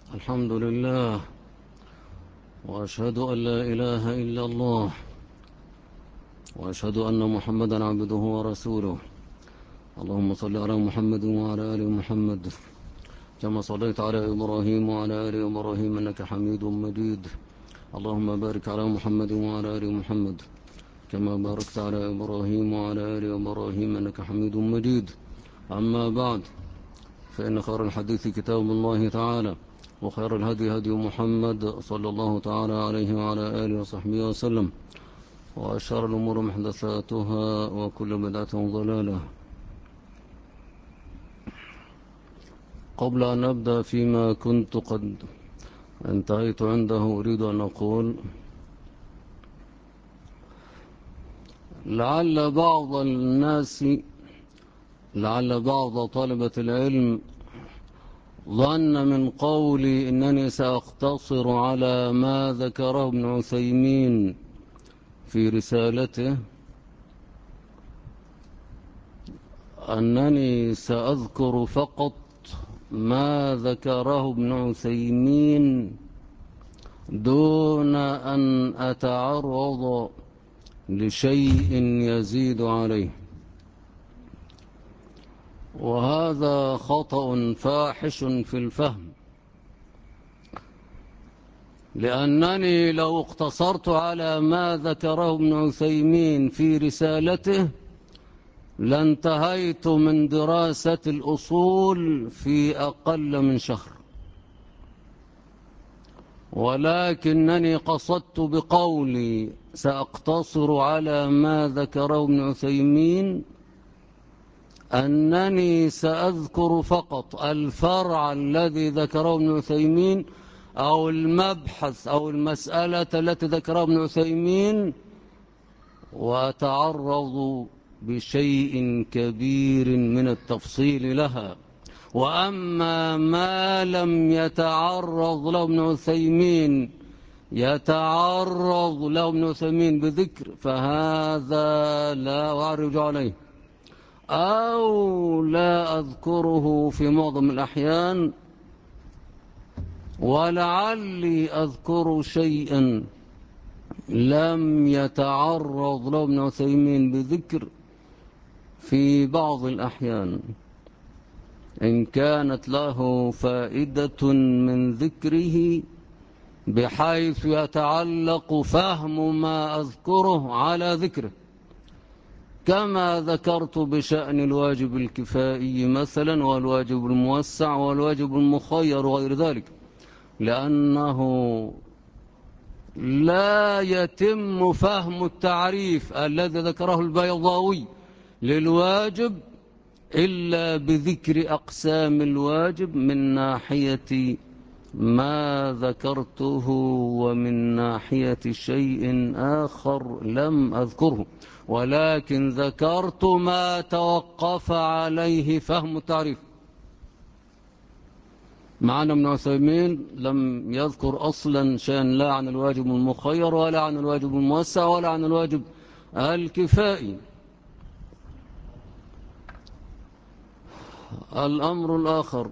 الحمد لله، وأشهد أن لا إله إلا الله، وأشهد أن محمدا عبده ورسوله. اللهم صل على محمد وعلى آل محمد كما صليت على إبراهيم وعلى آل إبراهيم إنك حميد مجيد. اللهم بارك على محمد وعلى آل محمد كما باركت على إبراهيم وعلى آل إبراهيم إنك حميد مجيد. أما بعد، فإن خير الحديث كتاب الله تعالى، وخير الهدي هدي محمد صلى الله تعالى عليه وعلى آله وصحبه وسلم، وأشار الأمور محدثاتها، وكل بدعة ضلالة. قبل أن أبدأ فيما كنت قد انتهيت عنده، أريد أن أقول لعل بعض طلبة العلم ظن من قولي إنني سأقتصر على ما ذكره ابن عثيمين في رسالته أنني سأذكر فقط ما ذكره ابن عثيمين دون أن أتعرض لشيء يزيد عليه، وهذا خطأ فاحش في الفهم، لأنني لو اقتصرت على ما ذكره ابن عثيمين في رسالته لانتهيت من دراسة الأصول في أقل من شهر، ولكنني قصدت بقولي سأقتصر على ما ذكره ابن عثيمين أنني سأذكر فقط الفرع الذي ذكره ابن عثيمين، أو المبحث أو المسألة التي ذكره ابن عثيمين، وأتعرض بشيء كبير من التفصيل لها. وأما ما لم يتعرض له ابن عثيمين بذكر، فهذا لا أعرج عليه أو لا أذكره في معظم الأحيان، ولعلي أذكر شيئا لم يتعرض له ابن عثيمين بذكر في بعض الأحيان، إن كانت له فائدة من ذكره بحيث يتعلق فهم ما أذكره على ذكره، كما ذكرت بشأن الواجب الكفائي مثلا، والواجب الموسع والواجب المخير وغير ذلك، لأنه لا يتم فهم التعريف الذي ذكره البيضاوي للواجب إلا بذكر أقسام الواجب من ناحية ما ذكرته، ومن ناحية شيء آخر لم أذكره، ولكن ذكرت ما توقف عليه فهم التعريف. معنا ابن عثيمين لم يذكر أصلا شيئا لا عن الواجب المخير ولا عن الواجب الموسع ولا عن الواجب الكفائي. الأمر الآخر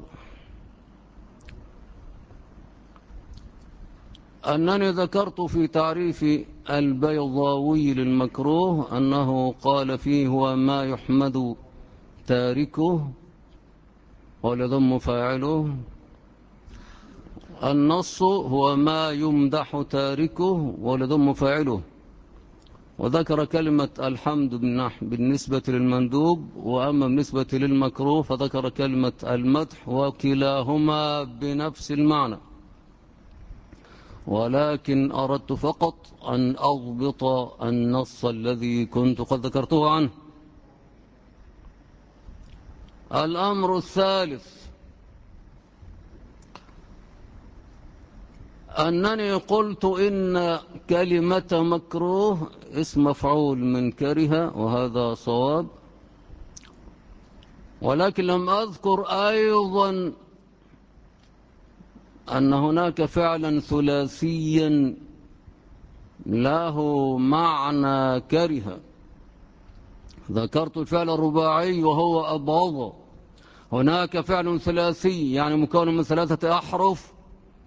أنني ذكرت في تعريف البيضاوي للمكروه أنه قال فيه هو ما يحمد تاركه وليضم فاعله. النص هو ما يمدح تاركه وليضم فاعله، وذكر كلمة الحمد بالنسبة للمندوب، وأما بالنسبة للمكروه فذكر كلمة المدح، وكلاهما بنفس المعنى، ولكن أردت فقط أن أضبط النص الذي كنت قد ذكرته عنه. الأمر الثالث أنني قلت إن كلمة مكروه اسم مفعول من كره، وهذا صواب، ولكن لم أذكر أيضا أن هناك فعلا ثلاثيا له معنى كره. ذكرت الفعل الرباعي وهو أبغض. هناك فعل ثلاثي يعني مكون من 3 أحرف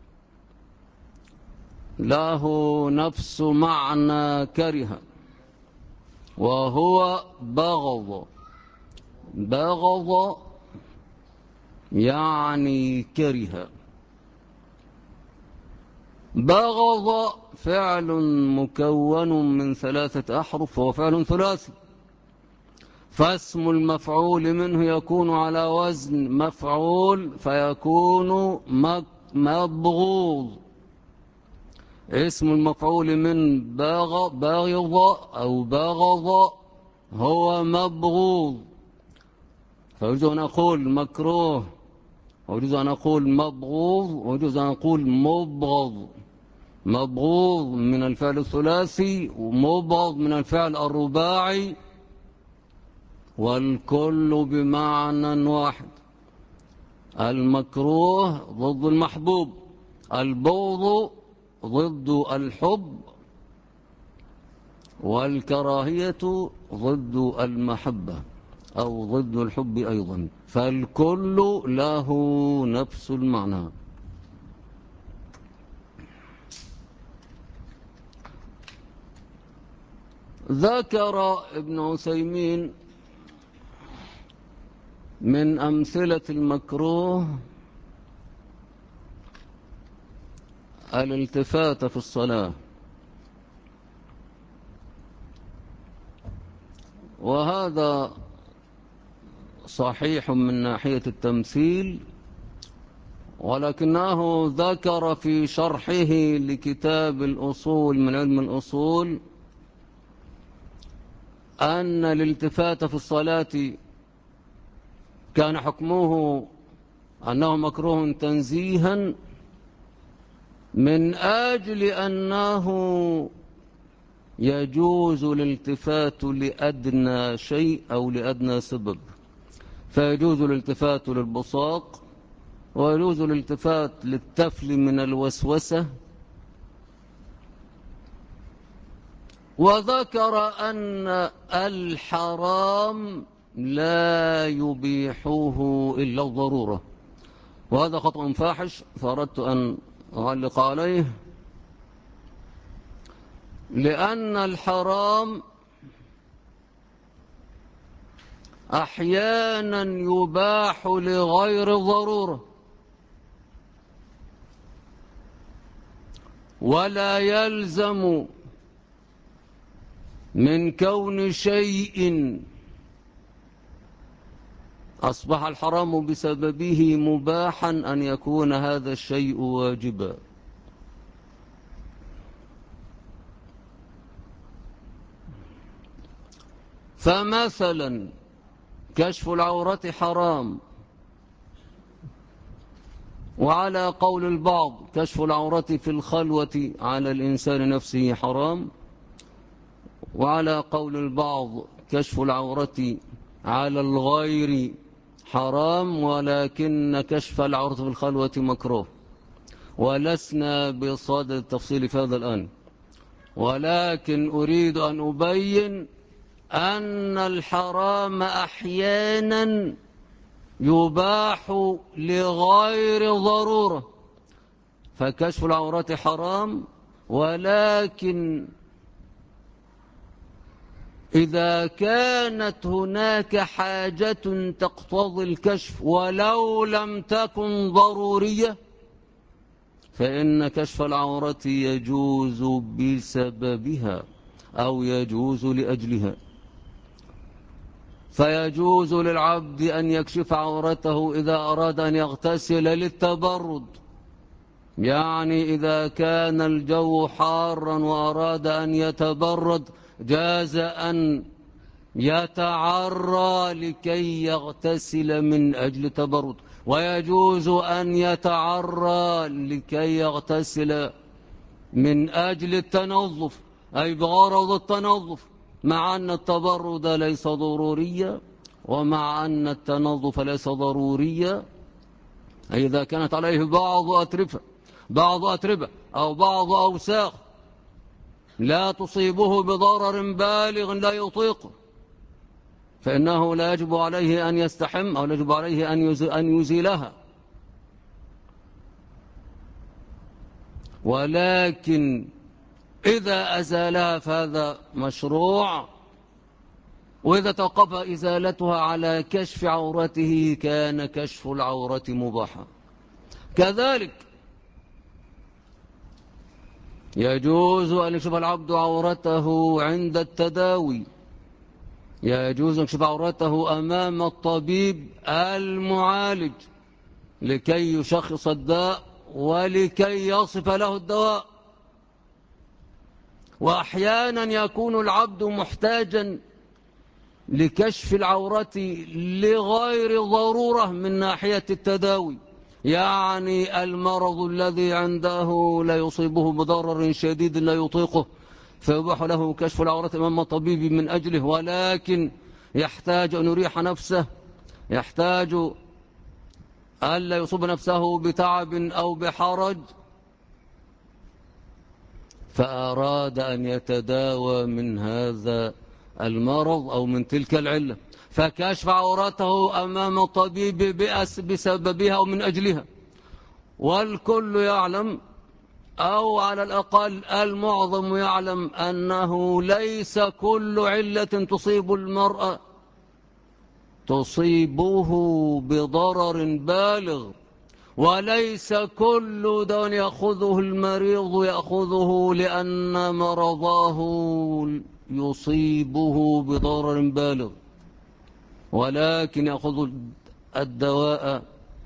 له نفس معنى كره، وهو بغض. بغض يعني كره. بغض فعل مكون من 3 أحرف، وهو فعل ثلاثي، فاسم المفعول منه يكون على وزن مفعول فيكون مبغوض. اسم المفعول من بغض أو بغض هو مبغوض. فيجوز أن أقول مكروه، ويجوز أن أقول مبغوض، ويجوز أن أقول مبغض. مبغوض من الفعل الثلاثي، ومبغض من الفعل الرباعي، والكل بمعنى واحد. المكروه ضد المحبوب، البغض ضد الحب، والكراهية ضد المحبة أو ضد الحب أيضا، فالكل له نفس المعنى. ذكر ابن عثيمين من أمثلة المكروه الالتفات في الصلاة، وهذا صحيح من ناحية التمثيل، ولكنه ذكر في شرحه لكتاب الأصول من علم الأصول أن الالتفات في الصلاة كان حكمه أنه مكروه تنزيها، من أجل أنه يجوز الالتفات لأدنى شيء أو لأدنى سبب، فيجوز الالتفات للبصاق، ويجوز الالتفات للتفل من الوسوسة. وذكر أن الحرام لا يبيحه إلا الضرورة، وهذا خطأ فاحش، فأردت أن أعلق عليه، لأن الحرام أحيانا يباح لغير الضرورة، ولا يلزم من كون شيء أصبح الحرام بسببه مباحا أن يكون هذا الشيء واجبا. فمثلا كشف العورة حرام، وعلى قول البعض كشف العورة في الخلوة على الإنسان نفسه حرام، وعلى قول البعض كشف العورة على الغير حرام، ولكن كشف العورة في الخلوة مكروه. ولسنا بصدد التفصيل في هذا الآن، ولكن أريد أن أبين أن الحرام أحيانا يباح لغير ضرورة، فكشف العورة حرام، ولكن إذا كانت هناك حاجة تقتضي الكشف ولو لم تكن ضرورية، فإن كشف العورة يجوز بسببها أو يجوز لأجلها. فيجوز للعبد أن يكشف عورته إذا أراد أن يغتسل للتبرد، يعني إذا كان الجو حارا وأراد أن يتبرد جاز أن يتعرى لكي يغتسل من أجل تبرد، ويجوز أن يتعرى لكي يغتسل من أجل التنظف، أي بغرض التنظف، مع أن التبرد ليس ضروريا، ومع أن التنظف ليس ضروريا، أي إذا كانت عليه بعض أتربة أو بعض أوساخ لا تصيبه بضرر بالغ لا يطيقه، فإنه لا يجب عليه أن يستحم، أو لا يجب عليه أن يزيلها. ولكن إذا أزالها فهذا مشروع، وإذا توقف إزالتها على كشف عورته كان كشف العورة مباحا. كذلك يجوز أن يكشف العبد عورته عند التداوي، يجوز أن يكشف عورته أمام الطبيب المعالج لكي يشخص الداء ولكي يصف له الدواء. وأحيانا يكون العبد محتاجا لكشف العورة لغير ضرورة من ناحية التداوي، يعني المرض الذي عنده لا يصيبه بضرر شديد لا يطيقه فيباح له كشف العورة أمام طبيب من أجله، ولكن يحتاج أن يريح نفسه، يحتاج ألا يصيب نفسه بتعب أو بحرج، فأراد أن يتداوى من هذا المرض أو من تلك العلة، فكشف عورته أمام الطبيب بسببها أو من أجلها. والكل يعلم أو على الأقل المعظم يعلم أنه ليس كل علة تصيب المرأة تصيبه بضرر بالغ، وليس كل دواء يأخذه المريض يأخذه لأن مرضاه يصيبه بضرر بالغ، ولكن يأخذ الدواء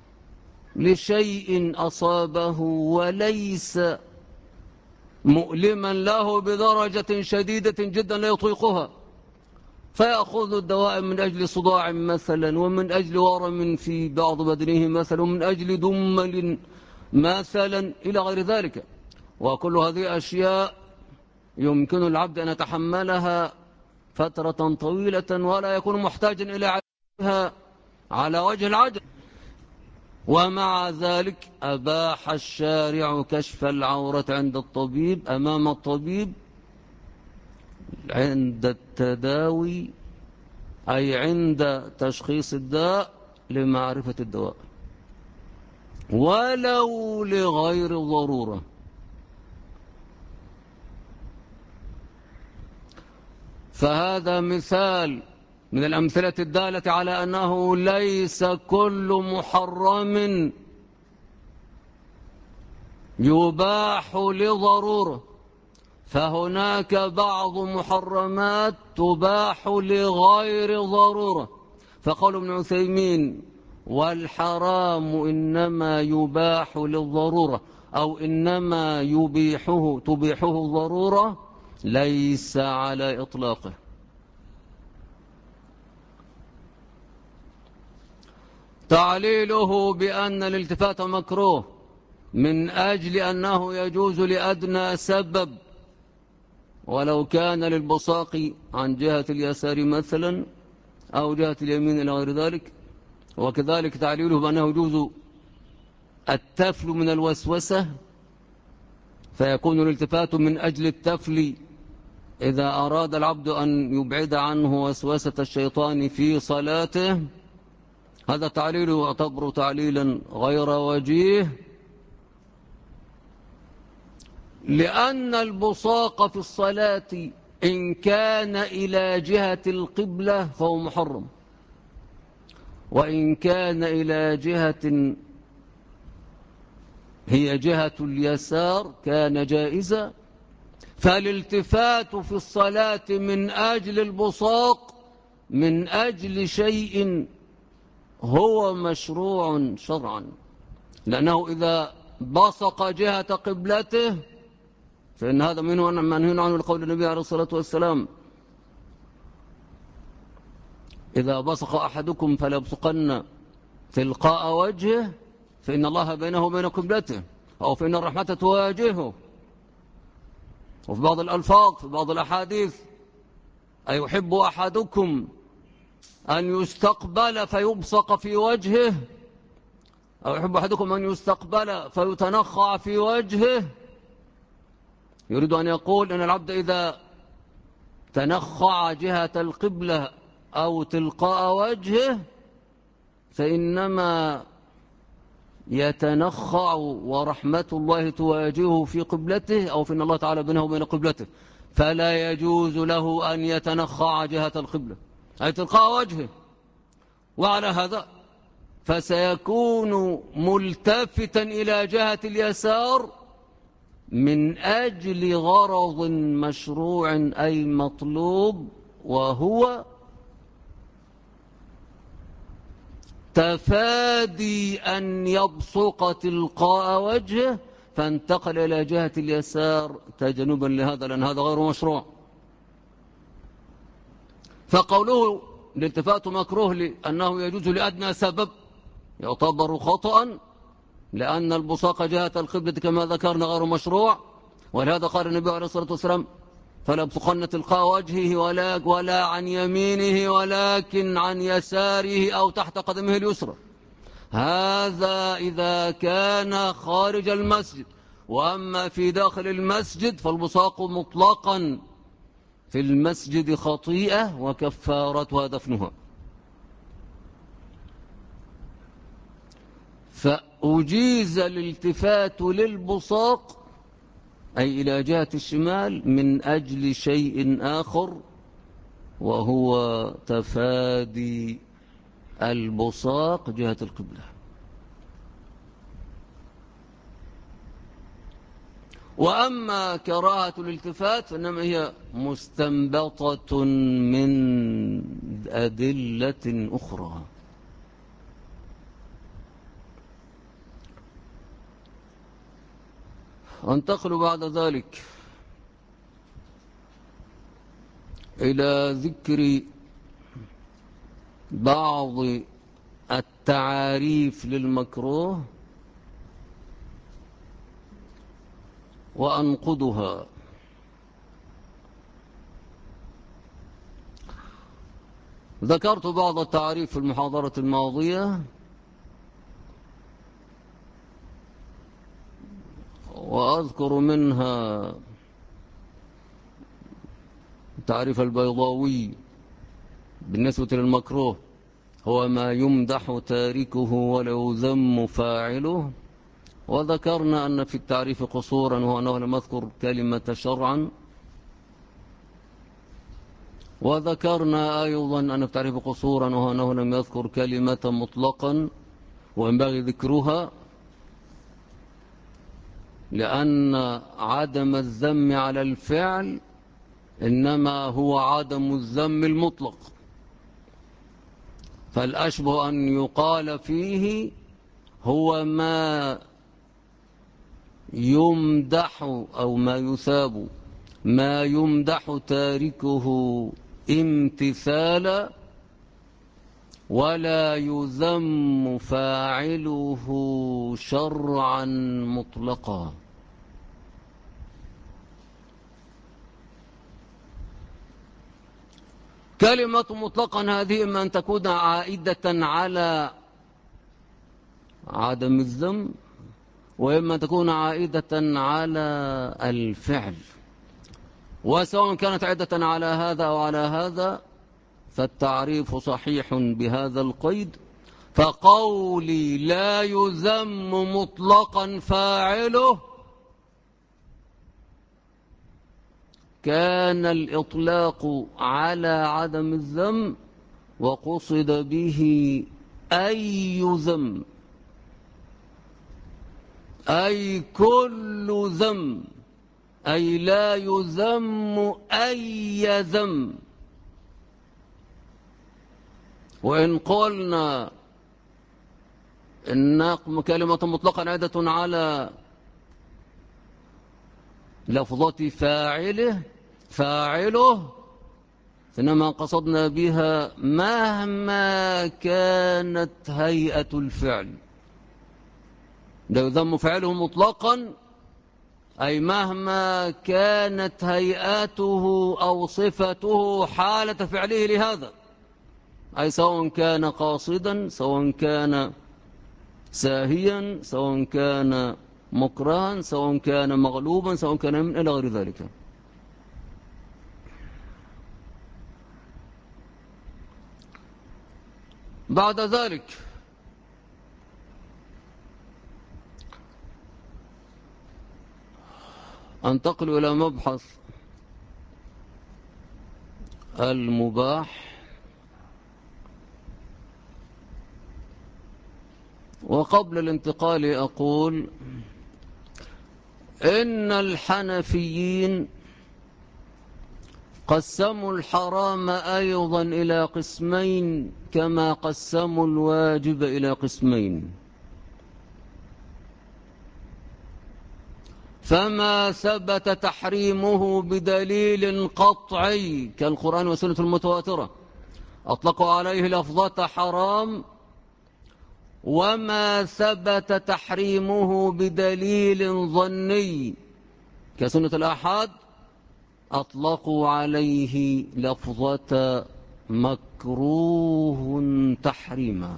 لشيء أصابه وليس مؤلما له بدرجة شديدة جدا لا يطيقها، فيأخذ الدواء من أجل صداع مثلا، ومن أجل ورم في بعض بدنه مثلا، ومن أجل دمل مثلا إلى غير ذلك. وكل هذه أشياء يمكن العبد أن يتحملها فترة طويلة ولا يكون محتاجا إلى علاجها على وجه العجل، ومع ذلك أباح الشارع كشف العورة عند الطبيب أمام الطبيب عند التداوي، أي عند تشخيص الداء لمعرفة الدواء ولو لغير ضرورة. فهذا مثال من الأمثلة الدالة على أنه ليس كل محرم يباح لضرورة، فهناك بعض محرمات تباح لغير ضرورة. فقال ابن عثيمين: والحرام إنما يباح للضرورة، أو إنما تبيحه الضرورة، ليس على إطلاقه. تعليله بأن الالتفات مكروه من أجل أنه يجوز لأدنى سبب، ولو كان للبصاق عن جهة اليسار مثلا أو جهة اليمين إلى غير ذلك. وكذلك تعليله بأنه يجوز التفل من الوسوسة، فيكون الالتفات من أجل التفل إذا أراد العبد أن يبعد عنه وسوسة الشيطان في صلاته. هذا تعليل يعتبر تعليلا غير وجيه، لأن البصاق في الصلاة إن كان إلى جهة القبلة فهو محرم، وإن كان إلى جهة هي جهة اليسار كان جائزا. فالالتفات في الصلاة من أجل البصاق من أجل شيء هو مشروع شرعا، لأنه إذا بصق جهة قبلته فإن هذا منه منهي عنه لقول النبي عليه الصلاة والسلام: إذا بصق أحدكم فلا يبصقن تلقاء وجهه فإن الله بينه وبين قبلته، أو فإن الرحمة تواجهه. وفي بعض الألفاظ في بعض الأحاديث: أيحب أحدكم أن يستقبل فيبصق في وجهه، أو يحب أحدكم أن يستقبل فيتنخع في وجهه. يريد أن يقول أن العبد إذا تنخع جهة القبلة أو تلقاء وجهه فإنما يتنخع ورحمة الله تواجهه في قبلته أو في أن الله تعالى بينه وبين قبلته، فلا يجوز له أن يتنخع جهة القبلة أي تلقاء وجهه. وعلى هذا فسيكون ملتفتا إلى جهة اليسار من أجل غرض مشروع أي مطلوب، وهو تفادي أن يبصق تلقاء وجهه فانتقل إلى جهة اليسار تجنبا لهذا، لأن هذا غير مشروع. فقوله الالتفات مكروه لأنه يجوز لأدنى سبب يعتبر خطأ، لأن البصاق جهة القبلة كما ذكرنا غير مشروع. ولهذا قال النبي عليه الصلاة والسلام: فلا يبصقن تلقاء وجهه ولا عن يمينه ولكن عن يساره أو تحت قدمه اليسرى. هذا إذا كان خارج المسجد. وأما في داخل المسجد فالبصاق مطلقا في المسجد خطيئة وكفارتها دفنها. فأجيز الالتفات للبصاق أي إلى جهة الشمال من أجل شيء آخر، وهو تفادي البصاق جهة القبلة. وأما كراهة الالتفات فإنما هي مستنبطة من أدلة أخرى. أنتقل بعد ذلك إلى ذكر بعض التعاريف للمكروه وأنقضها. ذكرت بعض التعاريف في المحاضرة الماضية، وأذكر منها تعريف البيضاوي بالنسبة للمكروه: هو ما يمدح تاركه ولا يذم فاعله. وذكرنا أن في التعريف قصورا، وهو أنه لم يذكر كلمة شرعا. وذكرنا أيضا أن في التعريف قصورا، وهو أنه لم يذكر كلمة مطلقا وينبغي ذكرها، لأن عدم الذم على الفعل إنما هو عدم الذم المطلق. فالأشبه أن يقال فيه هو ما يمدح أو ما يثاب، ما يمدح تاركه امتثالا ولا يذم فاعله شرعا مطلقا. كلمة مطلقا هذه إما أن تكون عائدة على عدم الذم، وإما أن تكون عائدة على الفعل. وسواء كانت عائدة على هذا أو على هذا فالتعريف صحيح بهذا القيد. فقولي لا يذم مطلقا فاعله كان الإطلاق على عدم الذم، وقصد به أي ذم أي كل ذم، أي لا يذم أي ذم. وإن قلنا إن كلمة مطلقا عادة على لفظة فاعله إنما قصدنا بها مهما كانت هيئة الفعل. لا يذم فعله مطلقا أي مهما كانت هيئاته أو صفته حالة فعله لهذا، أي سواء كان قاصدا، سواء كان ساهيا، سواء كان مكرها، سواء كان مغلوبا، سواء كان من إلى غير ذلك. بعد ذلك أنتقل إلى مبحث المباح. وقبل الانتقال أقول إن الحنفيين قسموا الحرام أيضا إلى قسمين كما قسموا الواجب إلى قسمين. فما ثبت تحريمه بدليل قطعي كالقرآن والسنة المتواترة أطلقوا عليه لفظة حرام، وما ثبت تحريمه بدليل ظني كسنة الآحاد أطلقوا عليه لفظة مكروه تحريما.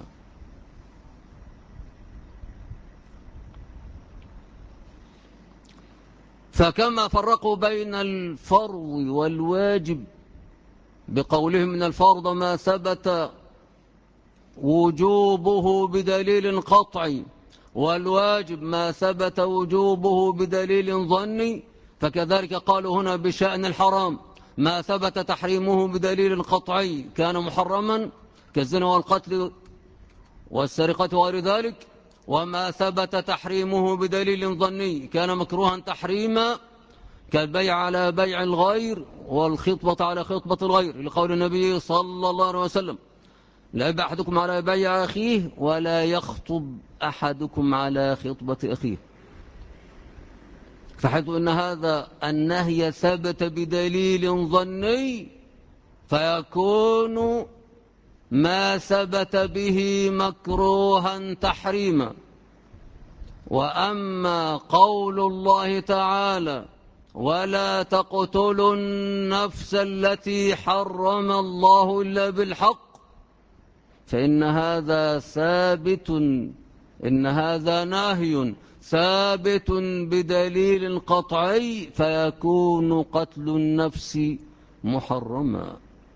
فكما فرقوا بين الفرض والواجب بقولهم من الفرض ما ثبت وجوبه بدليل قطعي، والواجب ما ثبت وجوبه بدليل ظني، فكذلك قالوا هنا بشأن الحرام ما ثبت تحريمه بدليل قطعي كان محرما كالزنا والقتل والسرقة وغير ذلك، وما ثبت تحريمه بدليل ظني كان مكروها تحريما كالبيع على بيع الغير والخطبة على خطبة الغير، لقول النبي صلى الله عليه وسلم لا يبيع أحدكم على بيع أخيه ولا يخطب أحدكم على خطبة أخيه. فحيث أن هذا النهي ثبت بدليل ظني فيكون ما ثبت به مكروها تحريما. وأما قول الله تعالى ولا تقتلوا النفس التي حرم الله إلا بالحق فإن هذا ثابت، إن هذا نهي ثابت بدليل قطعي فيكون قتل النفس محرما.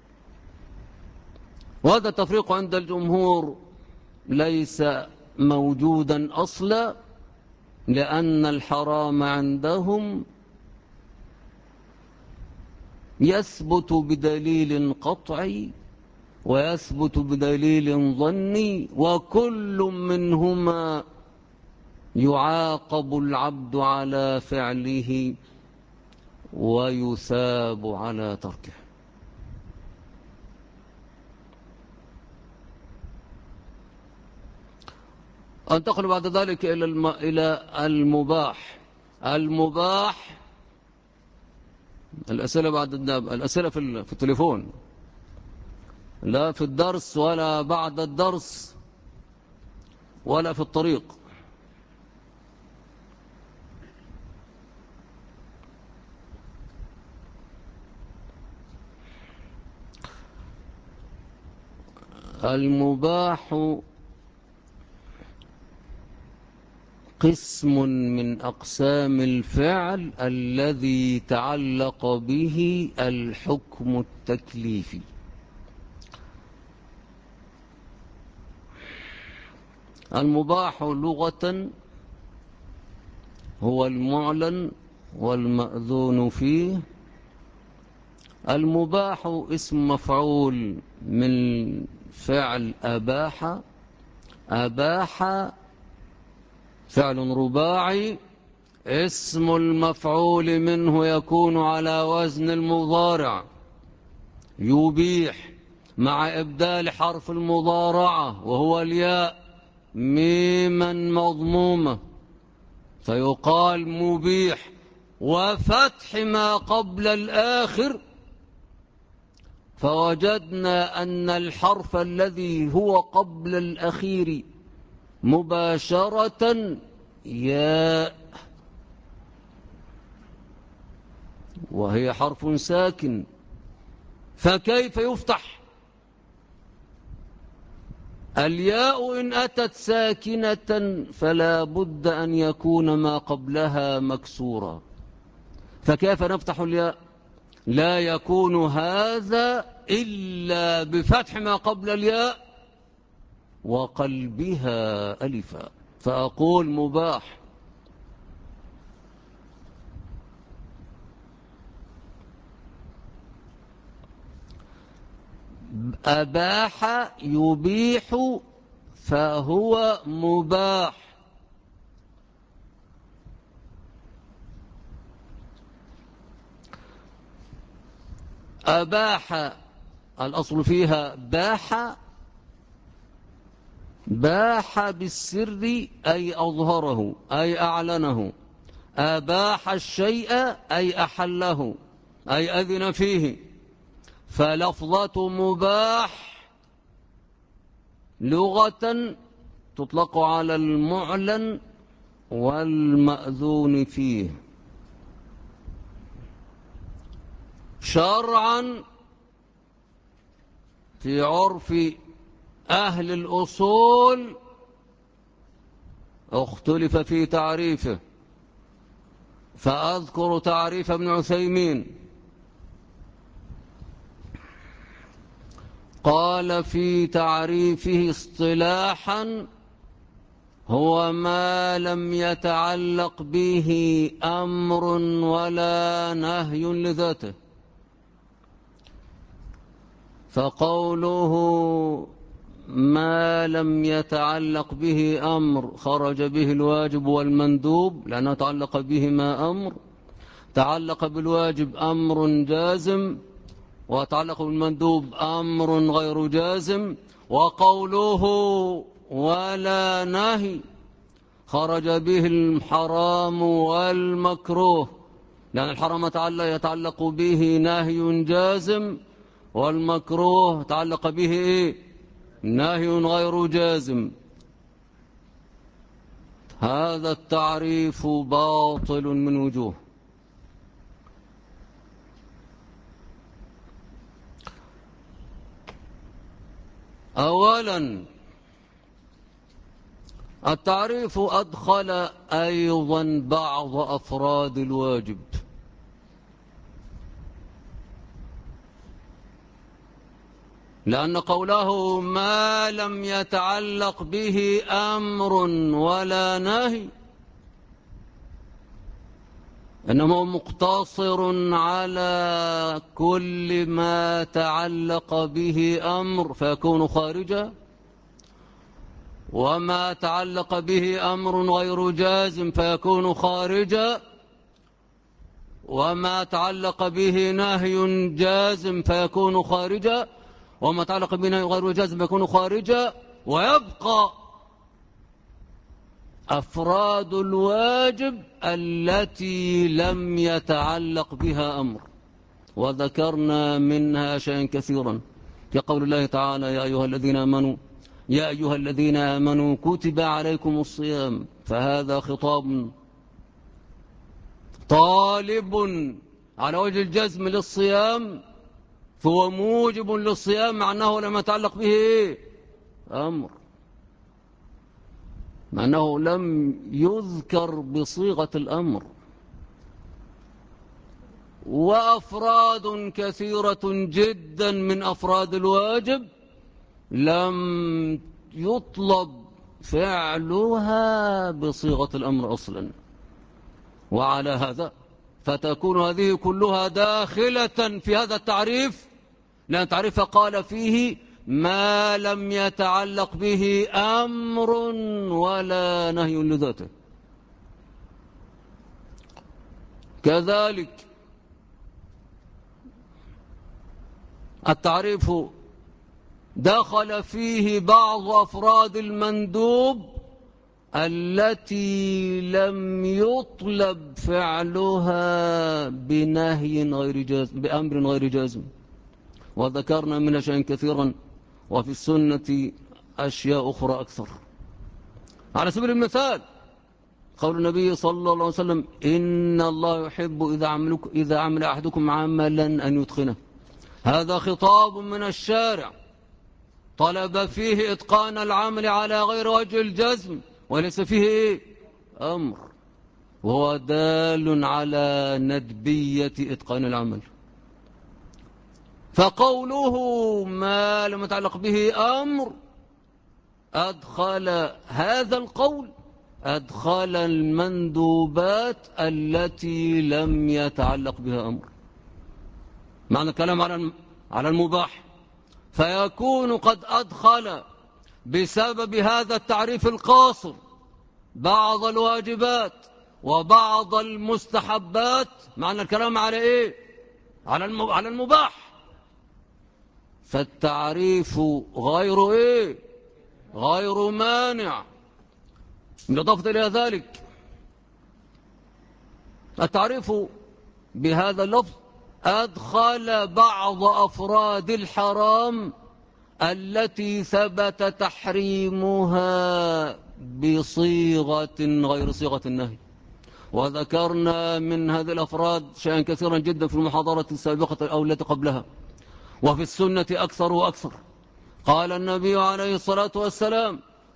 وهذا التفريق عند الجمهور ليس موجودا أصلا، لأن الحرام عندهم يثبت بدليل قطعي ويثبت بدليل ظني، وكل منهما يعاقب العبد على فعله ويثاب على تركه. أنتقل بعد ذلك إلى المباح. المباح الأسئلة بعد الأسئلة في التليفون، لا في الدرس ولا بعد الدرس ولا في الطريق. المباح قسم من أقسام الفعل الذي تعلق به الحكم التكليفي. المباح لغة هو المعلن والمأذون فيه. المباح اسم مفعول من فعل أباح. أباح فعل رباعي، اسم المفعول منه يكون على وزن المضارع يبيح مع إبدال حرف المضارعة وهو الياء ميما مضمومة فيقال مبيح، وفتح ما قبل الآخر. فوجدنا أن الحرف الذي هو قبل الأخير مباشرة ياء، وهي حرف ساكن، فكيف يفتح؟ الياء إن أتت ساكنة فلا بد أن يكون ما قبلها مكسورا، فكيف نفتح الياء؟ لا يكون هذا إلا بفتح ما قبل الياء وقلبها ألفا، فأقول مباح أباح يبيح فهو مباح. أباح الأصل فيها باح، باح بالسر أي أظهره أي أعلنه. أباح الشيء أي أحله أي أذن فيه. فلفظة مباح لغة تطلق على المعلن والمأذون فيه. شرعا في عرف أهل الأصول اختلف في تعريفه، فأذكر تعريف ابن عثيمين. قال في تعريفه اصطلاحا: هو ما لم يتعلق به أمر ولا نهي لذاته. فقوله ما لم يتعلق به أمر خرج به الواجب والمندوب، لأنه تعلق بهما أمر. تعلق بالواجب أمر جازم، وتعلق بالمندوب أمر غير جازم. وقوله ولا نهي خرج به الحرام والمكروه، لأن الحرام يتعلق به نهي جازم، والمكروه تعلق به إيه؟ نهي غير جازم. هذا التعريف باطل من وجوه. أولا، التعريف أدخل أيضا بعض أفراد الواجب، لأن قوله ما لم يتعلق به أمر ولا نهي إنما مقتصر على كل ما تعلق به أمر فيكون خارجا، وما تعلق به أمر غير جازم فيكون خارجا، وما تعلق به نهي جازم فيكون خارجا، وما تعلق به نهي غير جازم فيكون خارجا. ويبقى أفراد الواجب التي لم يتعلق بها أمر، وذكرنا منها شيئا كثيرا في قول الله تعالى: يا أيها الذين آمنوا كتب عليكم الصيام. فهذا خطاب طالب على وجه الجزم للصيام، فهو موجب للصيام مع أنه لم يتعلق به أمر، مع أنه لم يذكر بصيغة الأمر. وأفراد كثيرة جدا من أفراد الواجب لم يطلب فعلها بصيغة الأمر أصلا. وعلى هذا فتكون هذه كلها داخلة في هذا التعريف، لأن التعريف قال فيه ما لم يتعلق به أمر ولا نهي لذاته. كذلك التعريف دخل فيه بعض أفراد المندوب التي لم يطلب فعلها بأمر غير جازم، وذكرنا منها شيئا كثيرا، وفي السنة أشياء أخرى أكثر. على سبيل المثال قول النبي صلى الله عليه وسلم: إن الله يحب إذا عمل أحدكم عملا أن يتقنه. هذا خطاب من الشارع طلب فيه إتقان العمل على غير وجه الجزم، وليس فيه أمر، وهو دال على ندبية إتقان العمل. فقوله ما لم يتعلق به أمر أدخل هذا القول، أدخل المندوبات التي لم يتعلق بها أمر. معنى الكلام على المباح، فيكون قد أدخل بسبب هذا التعريف القاصر بعض الواجبات وبعض المستحبات. معنى الكلام على إيه؟ على المباح. فالتعريف غير إيه؟ غير مانع. بالإضافة إلى ذلك التعريف بهذا اللفظ أدخل بعض أفراد الحرام التي ثبت تحريمها بصيغة غير صيغة النهي، وذكرنا من هذه الأفراد شيئا كثيرا جدا في المحاضرة السابقة أو التي قبلها، وفي السنة أكثر وأكثر. قال النبي عليه الصلاة والسلام: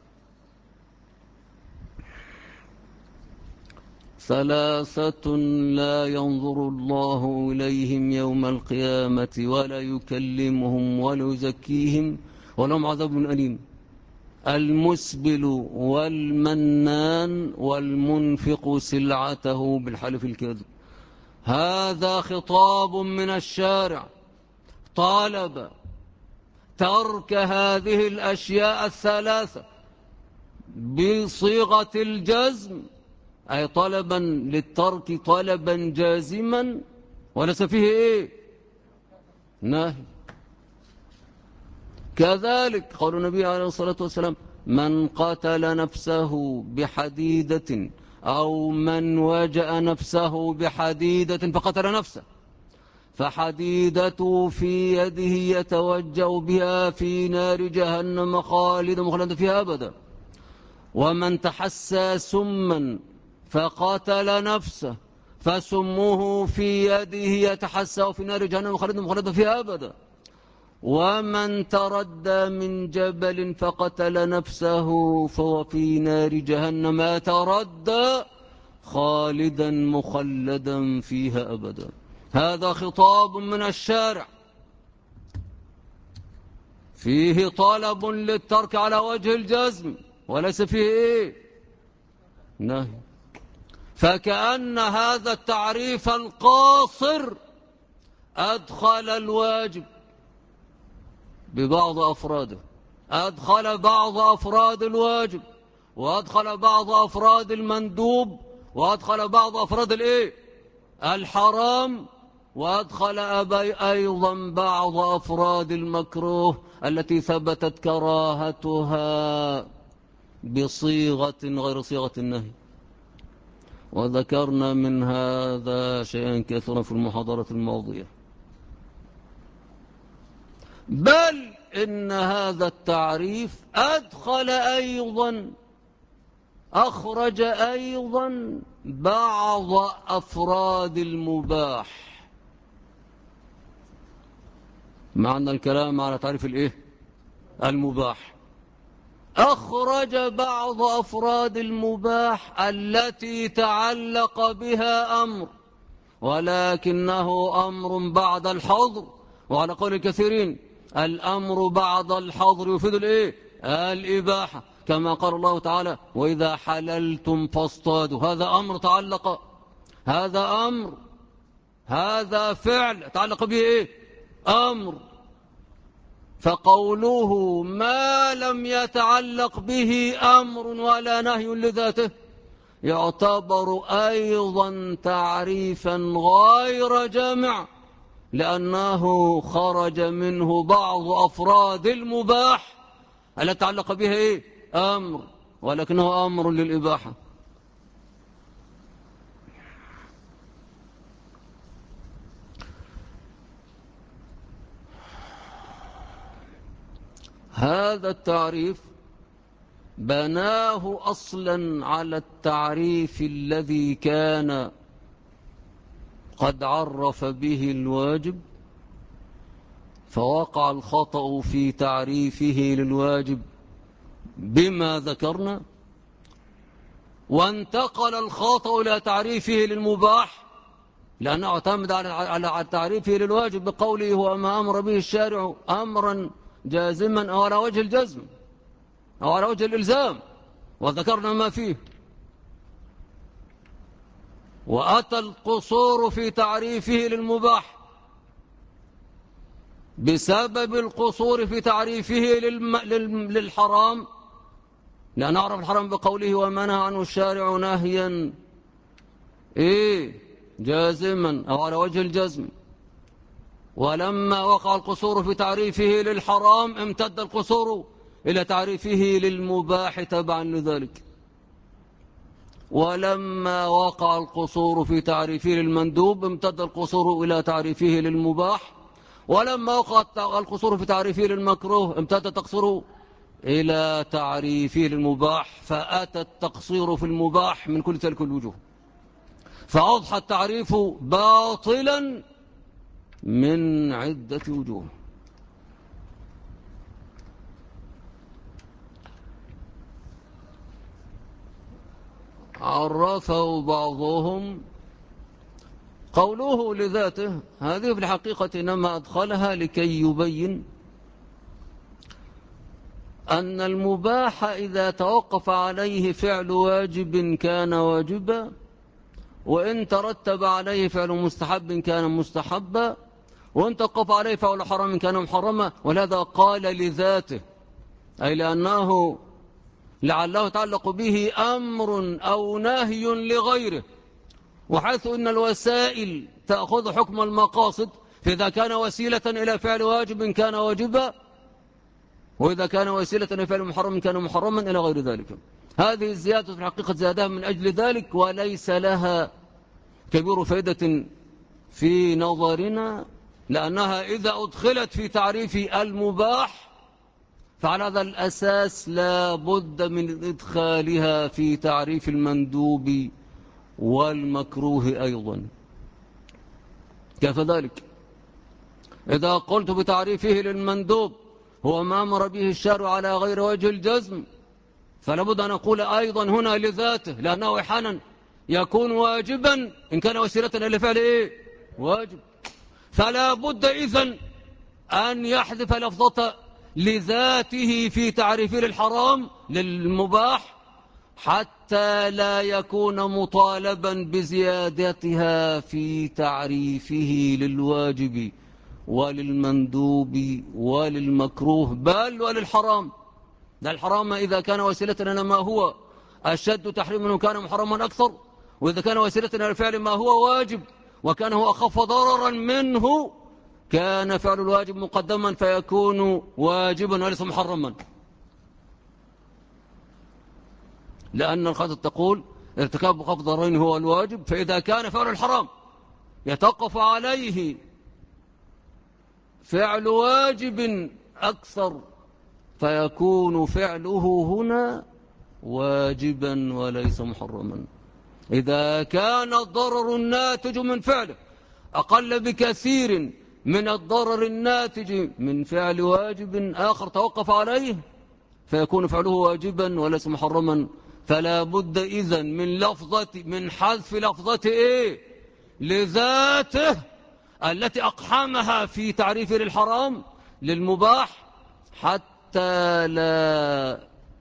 ثلاثة لا ينظر الله إليهم يوم القيامة ولا يكلمهم ولا يزكيهم ولهم عذاب أليم: المسبل والمنان والمنفق سلعته بالحلف الكاذب. هذا خطاب من الشارع طالب ترك هذه الأشياء الثلاثة بصيغة الجزم، أي طلبا للترك طلبا جازما وليس فيه إيه؟ نهي. كذلك قال النبي عليه الصلاة والسلام: من قتل نفسه بحديدة أو من وجأ نفسه بحديدة فقتل نفسه فحديدته في يده يتوجأ بها في نار جهنم خالدا مخلدا فيها أبدا. ومن تحسى سما فقتل نفسه فسمه في يده يتحسى في نار جهنم خالدا مخلدا فيها أبدا. ومن تردى من جبل فقتل نفسه فهو في نار جهنم يتردى خالدا مخلدا فيها أبدا. هذا خطاب من الشارع فيه طلب للترك على وجه الجزم وليس فيه إيه؟ نهي. فكأن هذا التعريف القاصر أدخل الواجب ببعض أفراده، أدخل بعض أفراد الواجب، وأدخل بعض أفراد المندوب، وأدخل بعض أفراد الإيه؟ الحرام، وأدخل أيضا بعض أفراد المكروه التي ثبتت كراهتها بصيغة غير صيغة النهي. وذكرنا من هذا شيئا كثيرا في المحاضرة الماضية. بل إن هذا التعريف أخرج أيضا بعض أفراد المباح. معنى الكلام على تعريف الإيه؟ المباح. أخرج بعض أفراد المباح التي تعلق بها أمر، ولكنه أمر بعد الحظر. وعلى قول الكثيرين الأمر بعد الحظر يفيد الإيه؟ الإباحة، كما قال الله تعالى: وإذا حللتم فاصطادوا. هذا أمر تعلق، هذا فعل تعلق به إيه؟ أمر. فقوله ما لم يتعلق به أمر ولا نهي لذاته يعتبر أيضا تعريفا غير جامع، لأنه خرج منه بعض أفراد المباح التي تعلق بها إيه؟ أمر، ولكنه أمر للإباحة. هذا التعريف بناه أصلا على التعريف الذي كان قد عرف به الواجب، فوقع الخطأ في تعريفه للواجب بما ذكرنا، وانتقل الخطأ إلى تعريفه للمباح لأنه اعتمد على تعريفه للواجب بقوله: هو ما أمر به الشارع أمرا جازما أو على وجه الجزم أو على وجه الإلزام، وذكرنا ما فيه. وأتى القصور في تعريفه للمباح بسبب القصور في تعريفه للحرام، لأن أعرف الحرام بقوله وما نهى عنه الشارع نهيا جازما أو على وجه الجزم. ولما وقع القصور في تعريفه للحرام امتد القصور إلى تعريفه للمباح تبعا لذلك. ولما وقع القصور في تعريفه للمندوب امتد القصور إلى تعريفه للمباح. ولما وقع القصور في تعريفه للمكروه امتد التقصير إلى تعريفه للمباح، فأتى التقصير في المباح من كل تلك الوجوه، فأضحى التعريف باطلا من عدة وجوه. عرفه بعضهم قوله لذاته، هذه في الحقيقة إنما أدخلها لكي يبين أن المباح إذا توقف عليه فعل واجب كان واجبا، وإن ترتب عليه فعل مستحب كان مستحبا، وإن توقف عليه فعل حرام كان محرما. ولهذا قال لذاته، أي لأنه لعله يتعلق به أمر أو نهي لغيره، وحيث إن الوسائل تأخذ حكم المقاصد، فإذا كان وسيلة إلى فعل واجب كان واجبا، وإذا كان وسيلة إلى فعل محرم كان محرما إلى غير ذلك. هذه الزيادة في الحقيقة زادها من أجل ذلك، وليس لها كبير فائدة في نظرنا، لأنها إذا أدخلت في تعريف المباح فعلى هذا الأساس لا بد من إدخالها في تعريف المندوب والمكروه أيضا. كيف ذلك؟ إذا قلت بتعريفه للمندوب هو ما أمر به الشارع على غير وجه الجزم، فلا بد أن أقول أيضا هنا لذاته، لأنه أحيانا يكون واجبا إن كان وسيلة إلى فعل واجب. فلا بد إذن أن يحذف لفظة لذاته في تعريفه للحرام للمباح، حتى لا يكون مطالبا بزيادتها في تعريفه للواجب وللمندوب وللمكروه بل وللحرام. ده الحرام إذا كان وسيلة إلى ما هو أشد تحريم منه كان محرما أكثر، وإذا كان وسيلة إلى الفعل ما هو واجب وكان هو أخف ضررا منه كان فعل الواجب مقدما فيكون واجبا وليس محرما. لأن القاعدة تقول ارتكاب خفض ضررين هو الواجب، فإذا كان فعل الحرام يتوقف عليه فعل واجب أكثر فيكون فعله هنا واجبا وليس محرما. إذا كان الضرر الناتج من فعله أقل بكثير من الضرر الناتج من فعل واجب آخر توقف عليه فيكون فعله واجبا وليس محرما. فلا بد إذن من حذف لفظة لذاته التي أقحمها في تعريف للحرام للمباح، حتى لا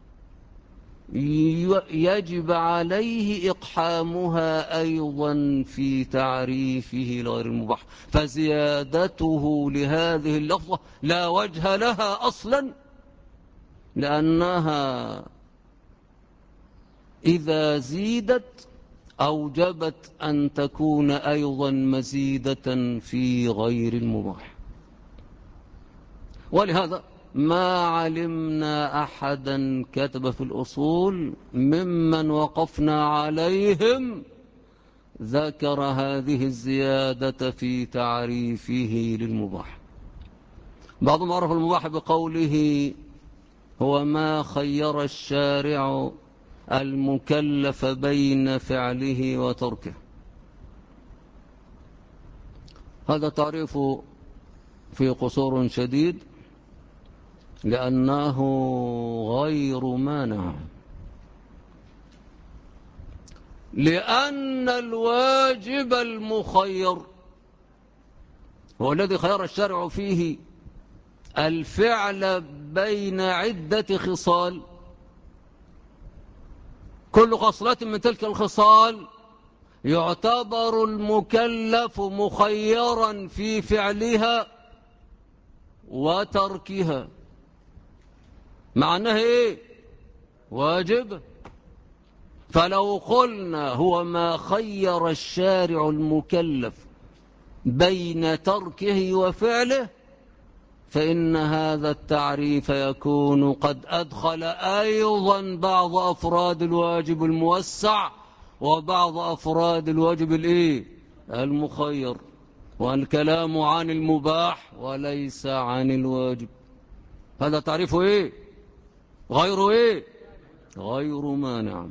يجب عليه إقحامها أيضا في تعريفه لغير المباح. فزيادته لهذه اللفظة لا وجه لها أصلا، لأنها إذا زيدت أوجبت أن تكون أيضا مزيدة في غير المباح. ولهذا ما علمنا أحدا كتب في الأصول ممن وقفنا عليهم ذكر هذه الزيادة في تعريفه للمباح. بعضهم عرف المباح بقوله هو ما خير الشارع المكلف بين فعله وتركه. هذا تعريف في قصور شديد لأنه غير مانع، لأن الواجب المخير هو الذي خير الشرع فيه الفعل بين عدة خصال، كل خصلة من تلك الخصال يعتبر المكلف مخيرا في فعلها وتركها معناه إيه؟ واجب. فلو قلنا هو ما خير الشارع المكلف بين تركه وفعله فإن هذا التعريف يكون قد أدخل أيضا بعض أفراد الواجب الموسع وبعض أفراد الواجب المخير، والكلام عن المباح وليس عن الواجب. هذا تعريفه غير مانع.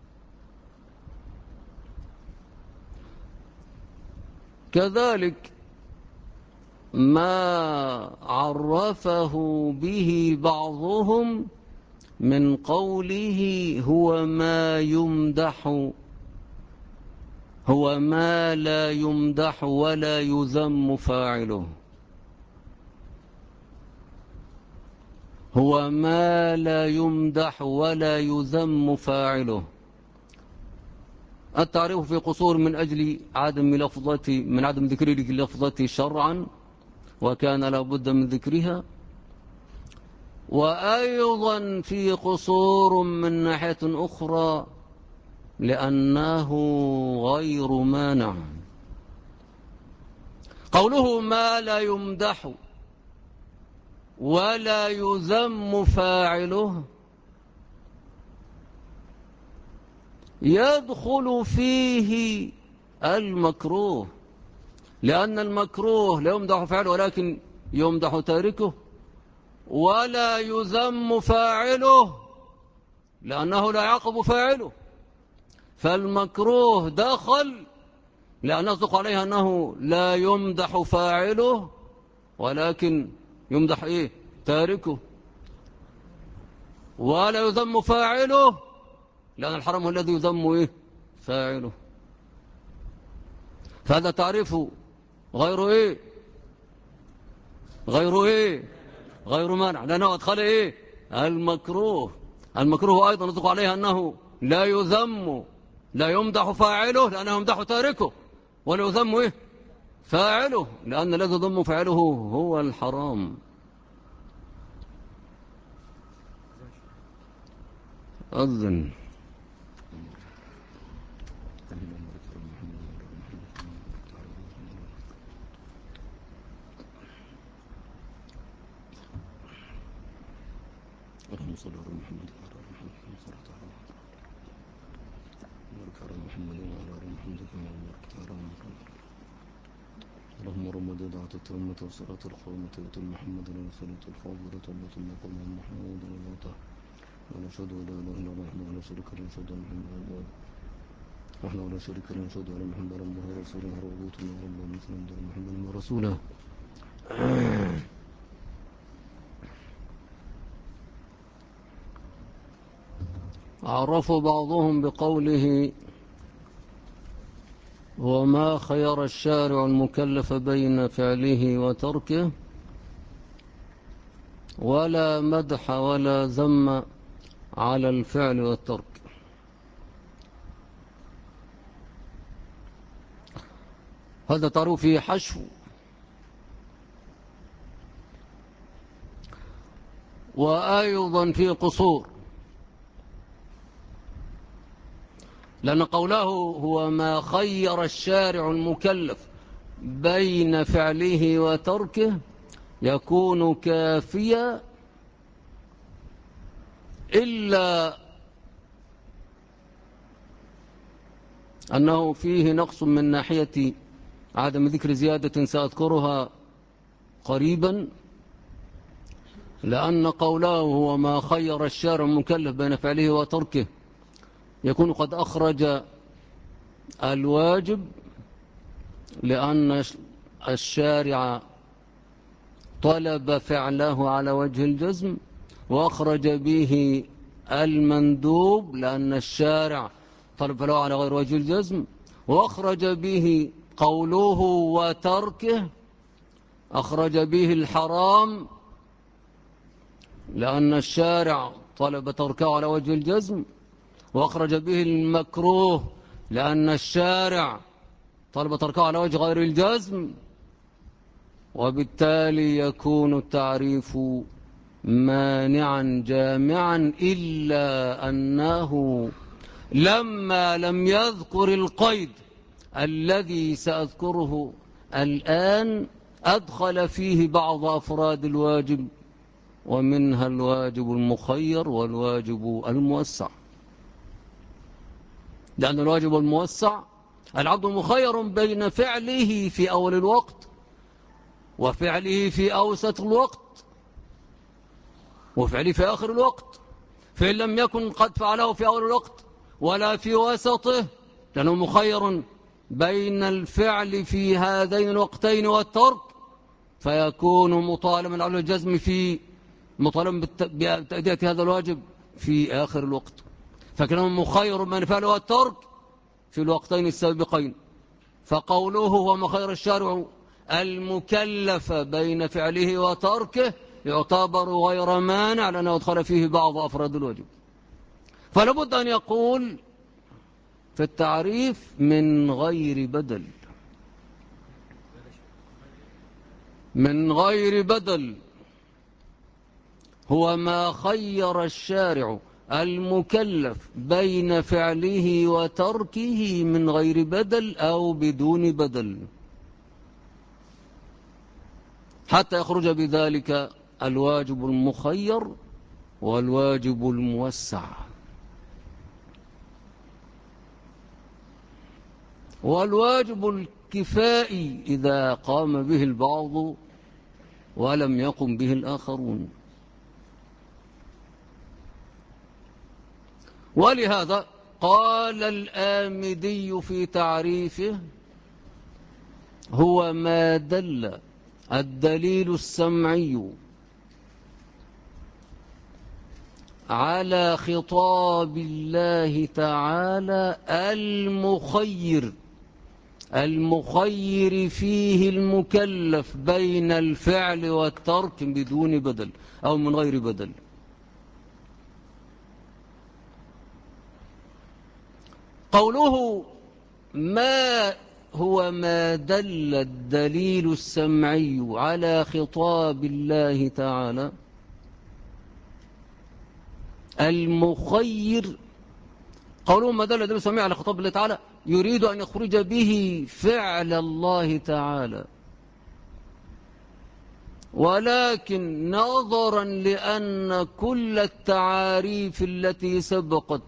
كذلك ما عرفه به بعضهم من قوله هو ما لا يمدح ولا يذم فاعله. هو ما لا يمدح ولا يذم فاعله. التعريف في قصور من أجل من عدم ذكر لفظته شرعا وكان لابد من ذكرها، وأيضا في قصور من ناحية أخرى لأنه غير مانع. قوله ما لا يمدح ولا يذم فاعله يدخل فيه المكروه، لأن المكروه لا يمدح فاعله ولكن يمدح تاركه، ولا يذم فاعله لأنه لا يعاقب فاعله. فالمكروه دخل لأن يصدق عليه أنه لا يمدح فاعله ولكن يمدح تاركه، ولا يذم فاعله لأن الحرام هو الذي يذم فاعله. فهذا تعريف غير غير مانع، لأنه أدخل المكروه. المكروه أيضا يصدق عليه أنه لا يمدح فاعله لأنه يمدح تاركه، ولا يذم فاعله لأن الذي يذم فاعله هو الحرام. أذن اللهم صل على محمد وعلى ال محمد صلى الله على محمد وعلى ال محمد كما باركت على محمد. اللهم رب دعوة التامة والصلاة القائمة آت محمد الوسيلة الفاضلة التي مقام محمود وموته ونشهد أن لا إله إلا الله وحده لا شريك له نشهد أن محمدا وحده لا شريك له نشهد أن محمدا عبده ورسوله رضيت من ربه مثل محمد ورسوله. عرف بعضهم بقوله وما خير الشارع المكلف بين فعله وتركه ولا مدح ولا ذم على الفعل والترك. هذا تعرف فيه حشو، وأيضا فيه قصور، لأن قوله هو ما خير الشارع المكلف بين فعله وتركه يكون كافيا إلا أنه فيه نقص من ناحية عدم ذكر زيادة سأذكرها قريبا، لأن قوله هو ما خير الشارع المكلف بين فعله وتركه يكون قد أخرج الواجب، لأن الشارع طلب فعله على وجه الجزم، وأخرج به المندوب لأن الشارع طلب فعله على غير وجه الجزم، وأخرج به قوله وتركه، أخرج به الحرام لأن الشارع طلب تركه على وجه الجزم، وأخرج به المكروه لأن الشارع طلب تركه على وجه غير الجزم. وبالتالي يكون التعريف مانعا جامعا، إلا أنه لما لم يذكر القيد الذي سأذكره الآن أدخل فيه بعض أفراد الواجب، ومنها الواجب المخير والواجب الموسع. لأن الواجب الموسع العبد مخير بين فعله في أول الوقت وفعله في أوسط الوقت وفعله في آخر الوقت، فإن لم يكن قد فعله في أول الوقت ولا في وسطه لأنه مخير بين الفعل في هذين الوقتين والترك، فيكون مطالبا على الجزم في مطالبا بتأدية هذا الواجب في آخر الوقت، فكانه مخير بين الفعل والترك في الوقتين السابقين. فقوله هو مخير الشارع المكلف بين فعله وتركه يعتبر غير مانع لأنه ادخل فيه بعض أفراد الواجب. فلابد أن يقول في التعريف من غير بدل، من غير بدل هو ما خير الشارع المكلف بين فعله وتركه من غير بدل أو بدون بدل، حتى يخرج بذلك الواجب المخير والواجب الموسع. والواجب الكفائي إذا قام به البعض ولم يقم به الآخرون. ولهذا قال الآمدي في تعريفه هو ما دل الدليل السمعي على خطاب الله تعالى المخير فيه المكلف بين الفعل والترك بدون بدل أو من غير بدل. قوله ما هو ما دل الدليل السمعي على خطاب الله تعالى المخير، قوله ما دل الدليل السمعي على خطاب الله تعالى يريد أن يخرج به فعل الله تعالى، ولكن نظرا لأن كل التعاريف التي سبقت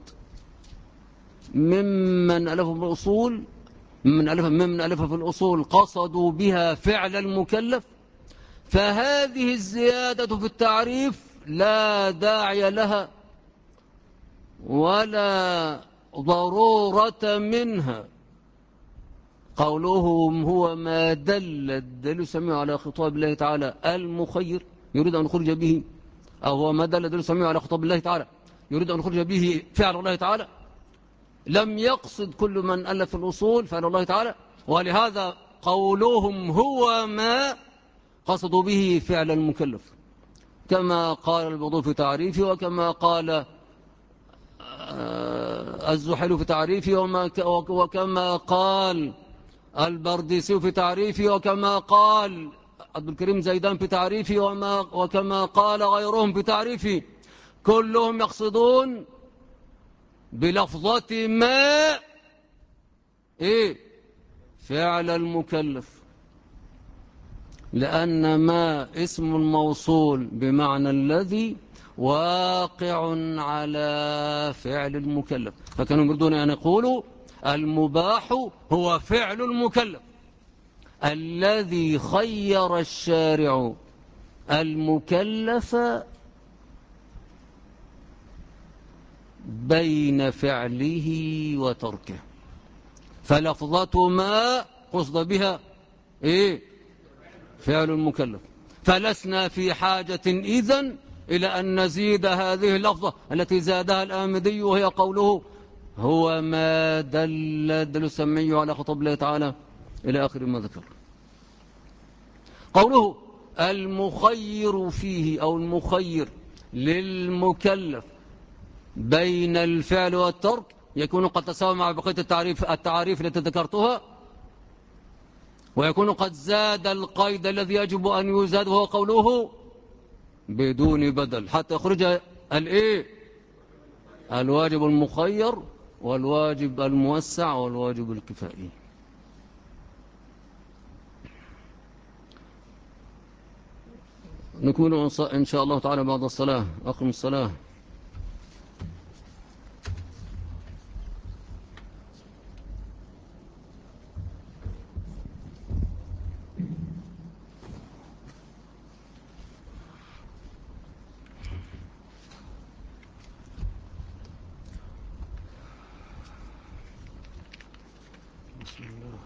ممن ألف في الأصول قصدوا بها فعل المكلف، فهذه الزيادة في التعريف لا داعي لها ولا ضرورة منها. قولهم هو ما دل الدليل السميع على خطاب الله تعالى المخير يريد أن يخرج به، أو هو ما دل الدليل السميع على خطاب الله تعالى يريد أن يخرج به فعل الله تعالى، لم يقصد كل من ألف الأصول فعل الله تعالى، ولهذا قولهم هو ما قصدوا به فعل المكلف، كما قال البيضاوي في تعريفه، وكما قال الزحل في تعريفه، وكما قال البرديسي في تعريفه، وكما قال عبد الكريم زيدان في تعريفه، وكما قال غيرهم في تعريفه. كلهم يقصدون بلفظة ما فعل المكلف، لأن ما اسم موصول بمعنى الذي واقع على فعل المكلف، فكانوا يريدون أن يقولوا المباح هو فعل المكلف الذي خير الشارع المكلف بين فعله وتركه، فلفظة ما قصد بها فعل المكلف، فلسنا في حاجة إذن إلى أن نزيد هذه اللفظة التي زادها الآمدي، وهي قوله هو ما دل الدليل السمعي على خطاب الله تعالى إلى آخر ما ذكر. قوله المخير فيه أو المخير للمكلف بين الفعل والترك يكون قد تساوى مع بقية التعاريف التي ذكرتها، ويكون قد زاد القيد الذي يجب أن يزاد، وهو قوله بدون بدل، حتى يخرج الإيه؟ الواجب المخير والواجب الموسع والواجب الكفائي. نكون إن شاء الله تعالى بعد الصلاة. أقم الصلاة. بسم الله.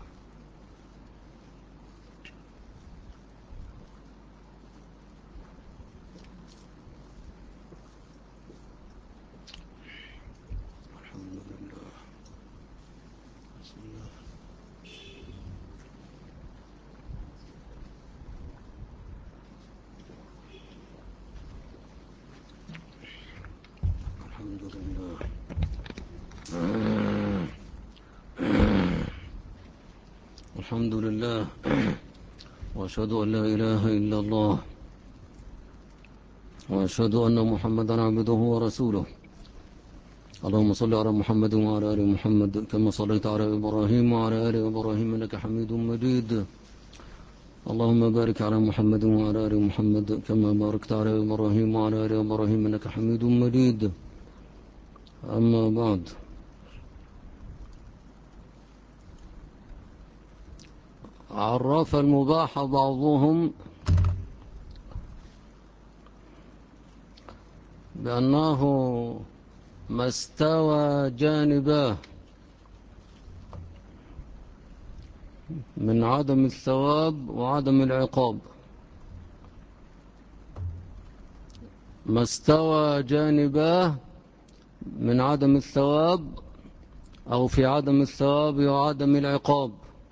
الحمد لله. بسم الله. الحمد لله. الحمد لله. وأشهد أن لا إله إلا الله، وأشهد أن محمدا عبده ورسوله. اللهم صل على محمد وعلى آل محمد كما صليت على إبراهيم وعلى آل إبراهيم إنك حميد مجيد. اللهم بارك على محمد وعلى آل محمد كما باركت على إبراهيم وعلى آل إبراهيم إنك حميد مجيد. أما بعد، عرف المباح بعضهم بأنه ما استوى جانباه من عدم الثواب وعدم العقاب. ما استوى جانباه من عدم الثواب أو في عدم الثواب وعدم العقاب،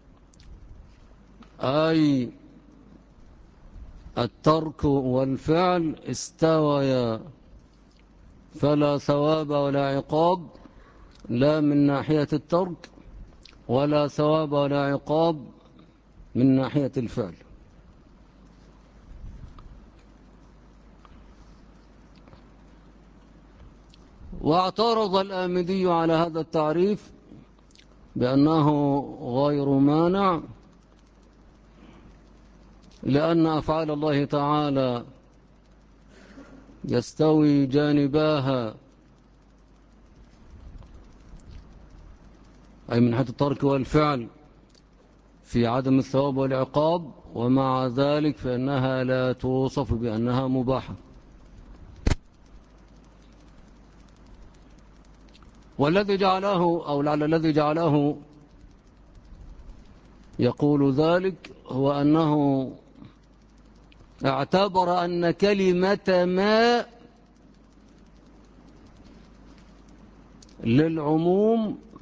أي الترك والفعل استويا، فلا ثواب ولا عقاب، لا من ناحية الترك ولا ثواب ولا عقاب من ناحية الفعل. واعترض الآمدي على هذا التعريف بأنه غير مانع، لأن أفعال الله تعالى يستوي جانباها، أي من حيث الترك والفعل، في عدم الثواب والعقاب، ومع ذلك فإنها لا توصف بأنها مباحة. والذي جعله، أو لعل الذي جعله يقول ذلك، هو أنه اعتبر أن كلمة ما للعموم،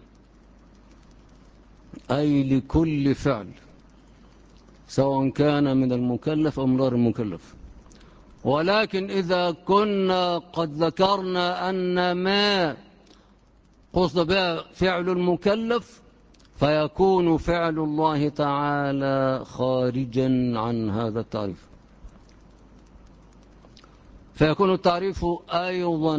أي لكل فعل، سواء كان من المكلف أو من غير المكلف. ولكن إذا كنا قد ذكرنا أن ما قصد بها فعل المكلف، فيكون فعل الله تعالى خارجا عن هذا التعريف، فيكون التعريف أيضا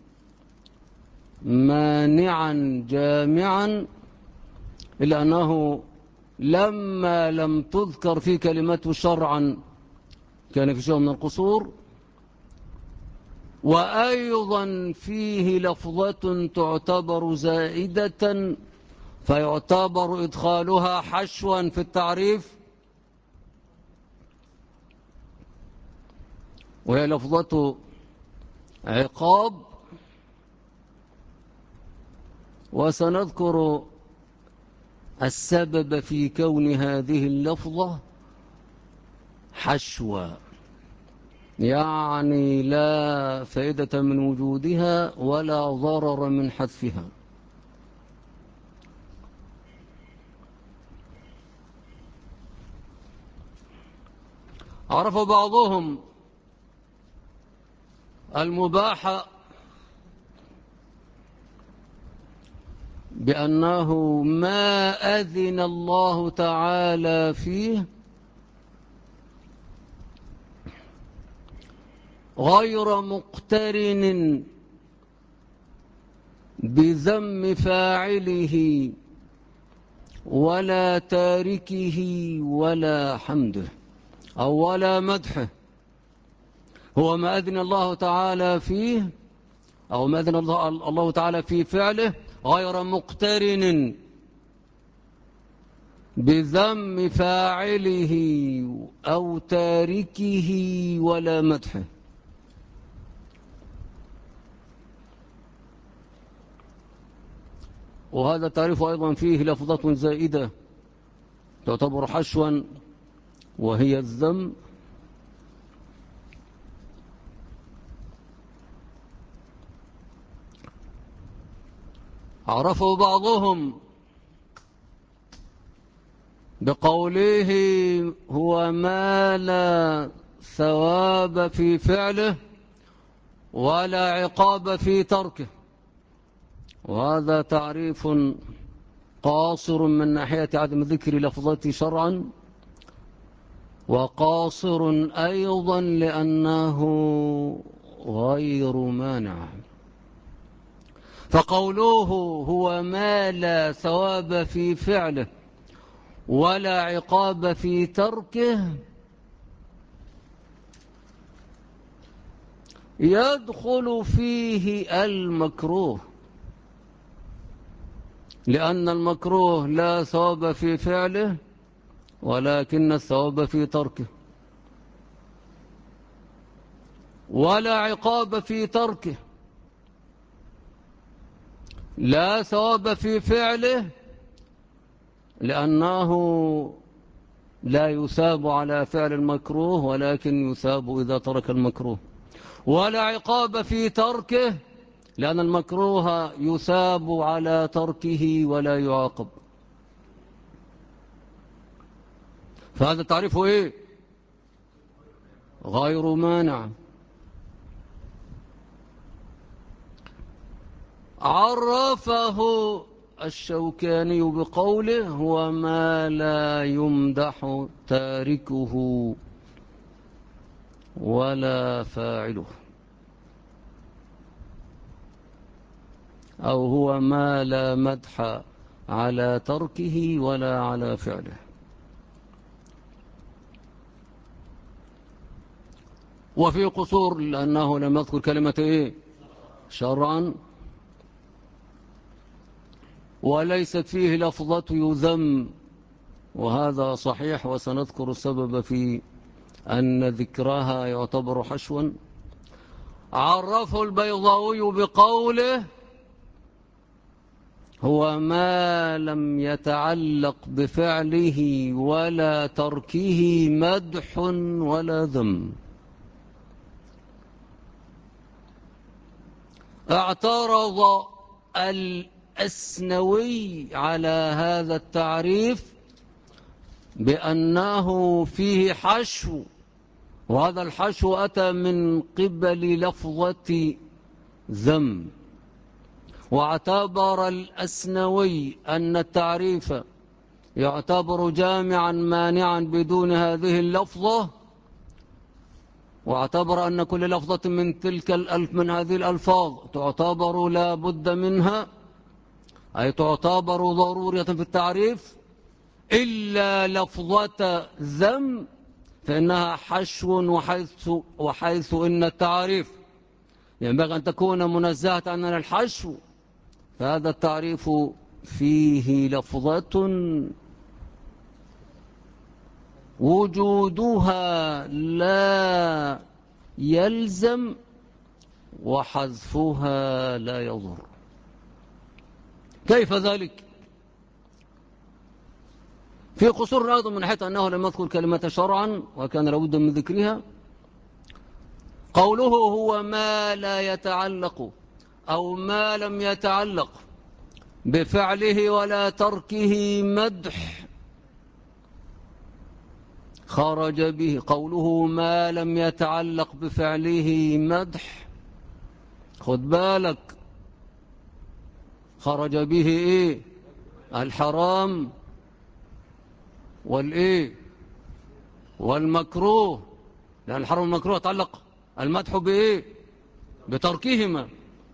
مانعا جامعا، إلا أنه لما لم تذكر في كلمته شرعا كان في شيء من القصور، وأيضا فيه لفظة تعتبر زائدة فيعتبر إدخالها حشوا في التعريف، وهي لفظة عقاب. وسنذكر السبب في كون هذه اللفظة حشوا، يعني لا فائدة من وجودها ولا ضرر من حذفها. عرف بعضهم المباح بأنه ما أذن الله تعالى فيه غير مقترن بذم فاعله ولا تاركه ولا حمده أو ولا مدحه. هو ما أذن الله تعالى فيه أو ما أذن الله تعالى في فعله غير مقترن بذم فاعله أو تاركه ولا مدحه. وهذا التعريف أيضا فيه لفظة زائدة تعتبر حشوا، وهي الذم عرفه بعضهم بقوله هو ما لا ثواب في فعله ولا عقاب في تركه. وهذا تعريف قاصر من ناحية عدم ذكر لفظته شرعا، وقاصر أيضا لأنه غير مانع. فقوله هو ما لا ثواب في فعله ولا عقاب في تركه يدخل فيه المكروه، لأن المكروه لا ثواب في فعله ولكن الثواب في تركه، ولا عقاب في تركه، لا ثواب في فعله لأنه لا يثاب على فعل المكروه ولكن يثاب إذا ترك المكروه، ولا عقاب في تركه لأن المكروه يثاب على تركه ولا يعاقب. فهذا تعريفه إيه؟ غير مانع. عرفه الشوكاني بقوله هو ما لا يمدح تاركه ولا فاعله، أو هو ما لا مدح على تركه ولا على فعله. وفي قصور لأنه لم يذكر كلمة إيه؟ شرعا، وليست فيه لفظة يذم، وهذا صحيح، وسنذكر السبب في أن ذكرها يعتبر حشوا. عرفه البيضاوي بقوله هو ما لم يتعلق بفعله ولا تركه مدح ولا ذم. اعترض الأسنوي على هذا التعريف بأنه فيه حشو، وهذا الحشو أتى من قبل لفظة ذم. واعتبر الأسنوي أن التعريف يعتبر جامعا مانعا بدون هذه اللفظة، واعتبر أن كل لفظة من هذه الألفاظ تعتبر لا بد منها، أي تعتبر ضرورية في التعريف، إلا لفظة ذم فإنها حشو، وحيث إن التعريف ينبغي أن تكون منزهة عن الحشو، فهذا التعريف فيه لفظة وجودها لا يلزم وحذفها لا يضر. كيف ذلك؟ في قصور أيضا من حيث أنه لم يذكر كلمة شرعا وكان لابد من ذكرها. قوله هو ما لا يتعلق أو ما لم يتعلق بفعله ولا تركه مدح خرج به. قوله ما لم يتعلق بفعله مدح، خد بالك، خرج به إيه؟ الحرام والإيه؟ والمكروه، لأن الحرام والمكروه يتعلق المدح بإيه؟ بتركهما.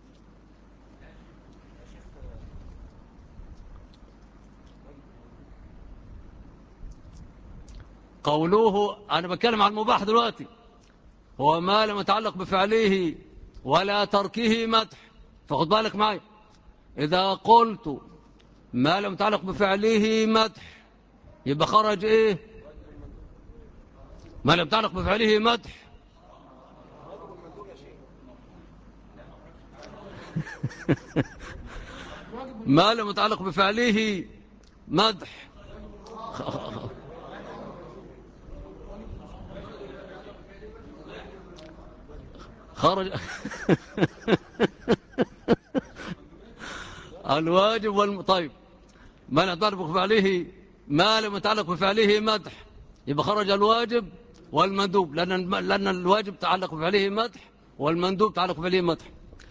قوله، أنا بتكلم عن المباح دلوقتي، هو ما لم يتعلق بفعله ولا تركه مدح. فخد بالك معي، إذا قلت ما لم يتعلق بفعله مدح يبقى خرج إيه؟ ما لم يتعلق بفعله مدح ما لم يتعلق بفعله مدح خرج الواجب طيب، ما لم يتعلق بفعله، ما لم يتعلق بفعله مدح يبقى خرج الواجب والمندوب، لأن الواجب تعلق بفعله مدح والمندوب تعلق بفعله مدح.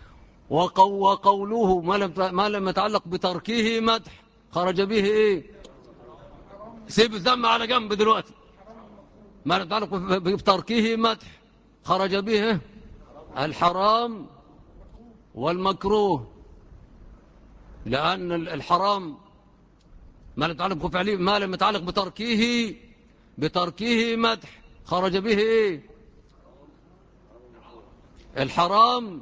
وقوله ما لم يتعلق بتركه مدح خرج به إيه؟ سيب الذم على جنب دلوقتي. ما لم يتعلق بتركه مدح خرج به الحرام والمكروه، لأن الحرام ما لم يتعلق بفعله، ما لم يتعلق بتركه مدح خرج به إيه؟ الحرام.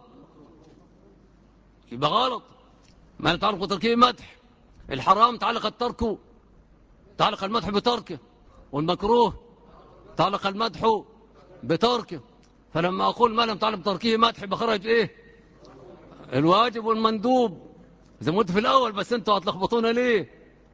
يبقى غلط. ما لم يتعلق بتركه مدح، الحرام تعلق المدح بتركه، والمكروه تعلق المدح بتركه. فلما أقول ما لم يتعلق بتركه مدح بخرج إيه؟ الواجب والمندوب، زي ما قلت في الأول، بس أنتوا هتلخبطونا ليه؟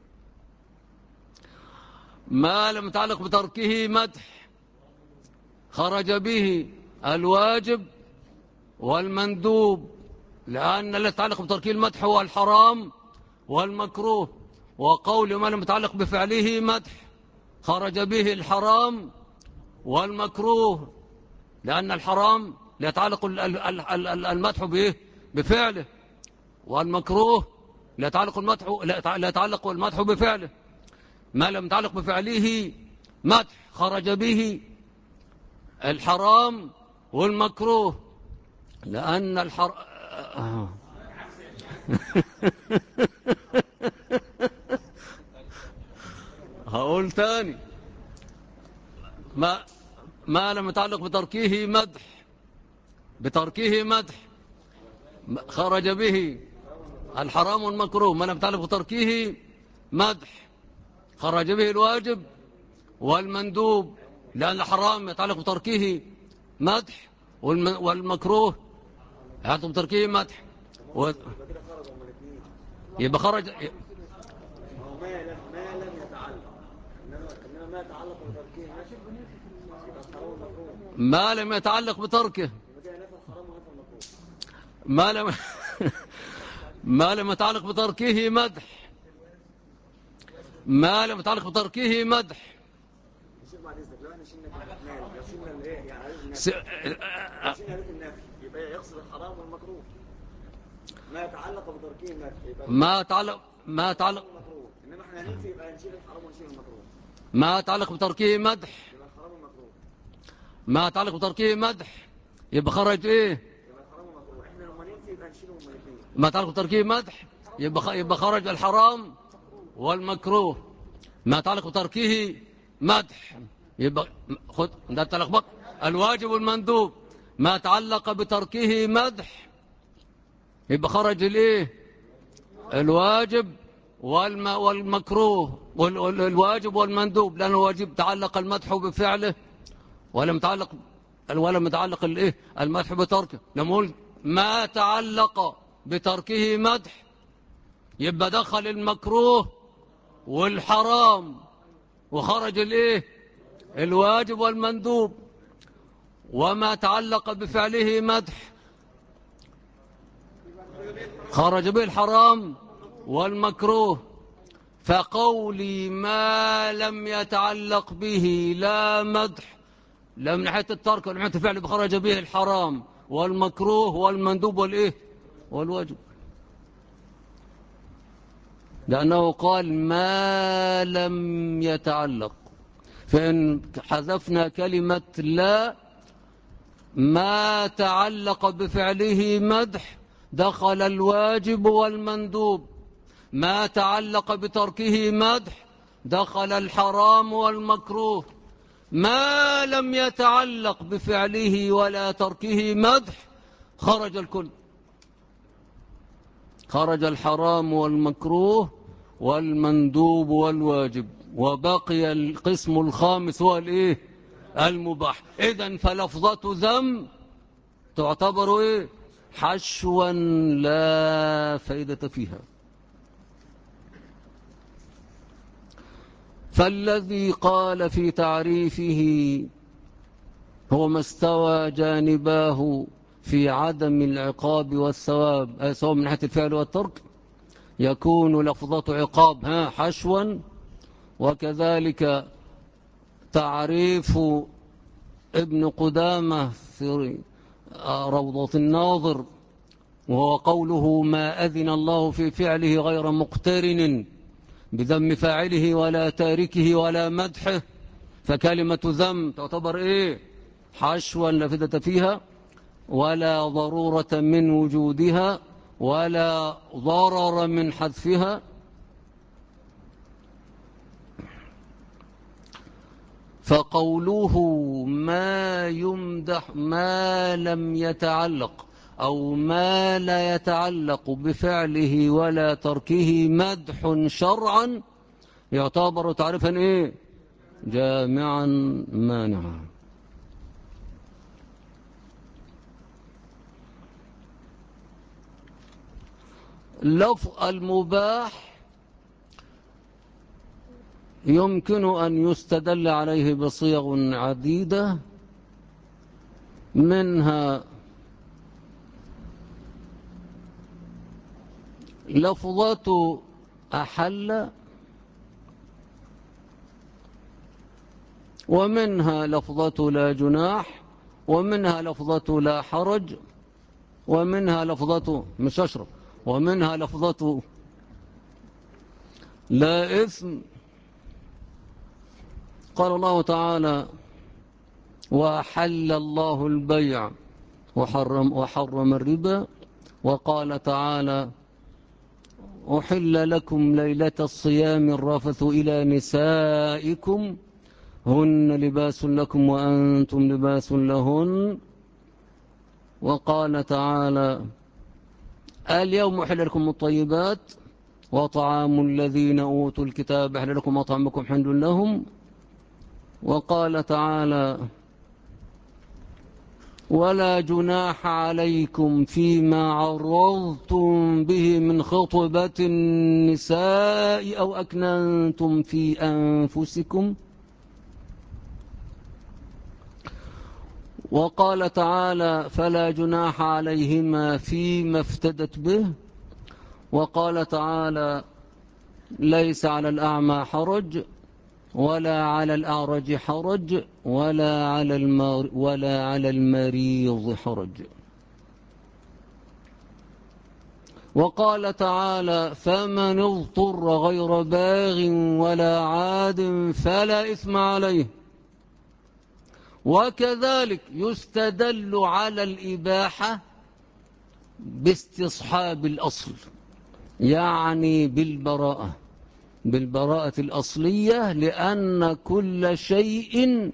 ما لم يتعلق بتركه مدح خرج به الواجب والمندوب، لأن الذي يتعلق بتركه المدح هو الحرام والمكروه. وقول ما لم يتعلق بفعله مدح خرج به الحرام والمكروه، لأن الحرام لا يتعلق المدح به بفعله، والمكروه لا يتعلق المدح بفعله. ما لم يتعلق بفعله مدح خرج به الحرام والمكروه، لأن هقول تاني. ما ما لم يتعلق بتركه مدح خرج به الحرام والمكروه. ما لم يتعلق بتركه مدح خرج به الواجب والمندوب، لأن الحرام يتعلق بتركه مدح والمكروه يتعلق بتركه مدح يبقى خرج. ما لم يتعلق بتركه ما لم ما لم يتعلق بتركه مدح ما لم يتعلق بتركه مدح يبقى يقصد الحرام والمكروه. ما يتعلق بتركه مدح ما يتعلق انما احنا هننفي يبقى نشيل الحرام ونشيل المكروه. ما يتعلق بتركه مدح يبقى الحرام والمكروه. ما يتعلق بتركه مدح يبقى خرج ايه؟ يبقى الحرام والمكروه. احنا لما ننفي يبقى نشيلهم الاثنين. ما يتعلق بتركه مدح يبقى خرج الحرام والمكروه. ما يتعلق بتركه مدح يبقى خد ده التلخبط. الواجب والمندوب ما تعلق بتركه مدح يبقى خرج الايه؟ الواجب والمكروه والواجب والمندوب، لأن الواجب تعلق المدح بفعله ولم يتعلق الايه؟ المدح بتركه. نقول ما تعلق بتركه مدح يبقى دخل المكروه والحرام وخرج الايه؟ الواجب والمندوب. وما تعلق بفعله مدح خرج به الحرام والمكروه. فقولي ما لم يتعلق به لا مدح لا من ناحية الترك ولا من ناحية الفعل بخرج به الحرام والمكروه والمندوب والايه؟ والواجب. لأنه قال ما لم يتعلق. فإن حذفنا كلمة لا ما تعلق بفعله مدح دخل الواجب والمندوب، ما تعلق بتركه مدح دخل الحرام والمكروه، ما لم يتعلق بفعله ولا تركه مدح خرج الكل، خرج الحرام والمكروه والمندوب والواجب، وبقي القسم الخامس هو الايه؟ المباح. إذن فلفظة ذم تعتبر ايه؟ حشوا لا فائدة فيها. فالذي قال في تعريفه هو ما استوى جانباه في عدم العقاب والثواب، سواء من ناحية الفعل والترك، يكون لفظة عقاب حشوا. وكذلك تعريف ابن قدامة في روضة الناظر، وهو قوله ما أذن الله في فعله غير مقترن بذم فاعله ولا تاركه ولا مدحه، فكلمة ذم تعتبر ايه؟ حشوا لا فائدة فيها ولا ضرورة من وجودها ولا ضرر من حذفها. فقوله ما يمدح ما لم يتعلق أو ما لا يتعلق بفعله ولا تركه مدح شرعا يعتبر تعريفا ايه؟ جامعا مانعا. لفظ المباح يمكن أن يستدل عليه بصيغ عديدة، منها لفظة أحل، ومنها لفظة لا جناح، ومنها لفظة لا حرج، ومنها لفظة مش أشرف، ومنها لفظة لا إثم. قال الله تعالى وأحل الله البيع وحرم الربا. وقال تعالى أحل لكم ليلة الصيام الرفث إلى نسائكم هن لباس لكم وأنتم لباس لهن. وقال تعالى اليوم أحل لكم الطيبات وطعام الذين أوتوا الكتاب حل لكم وطعامكم حل لهم. وقال تعالى ولا جناح عليكم فيما عرضتم به من خطبة النساء أو أكننتم في أنفسكم. وقال تعالى فلا جناح عليهما فيما افتدت به. وقال تعالى ليس على الأعمى حرج ولا على الأعرج حرج ولا على المريض حرج. وقال تعالى فمن اضطر غير باغ ولا عاد فلا إثم عليه. وكذلك يستدل على الإباحة باستصحاب الأصل، يعني بالبراءة الأصلية، لأن كل شيء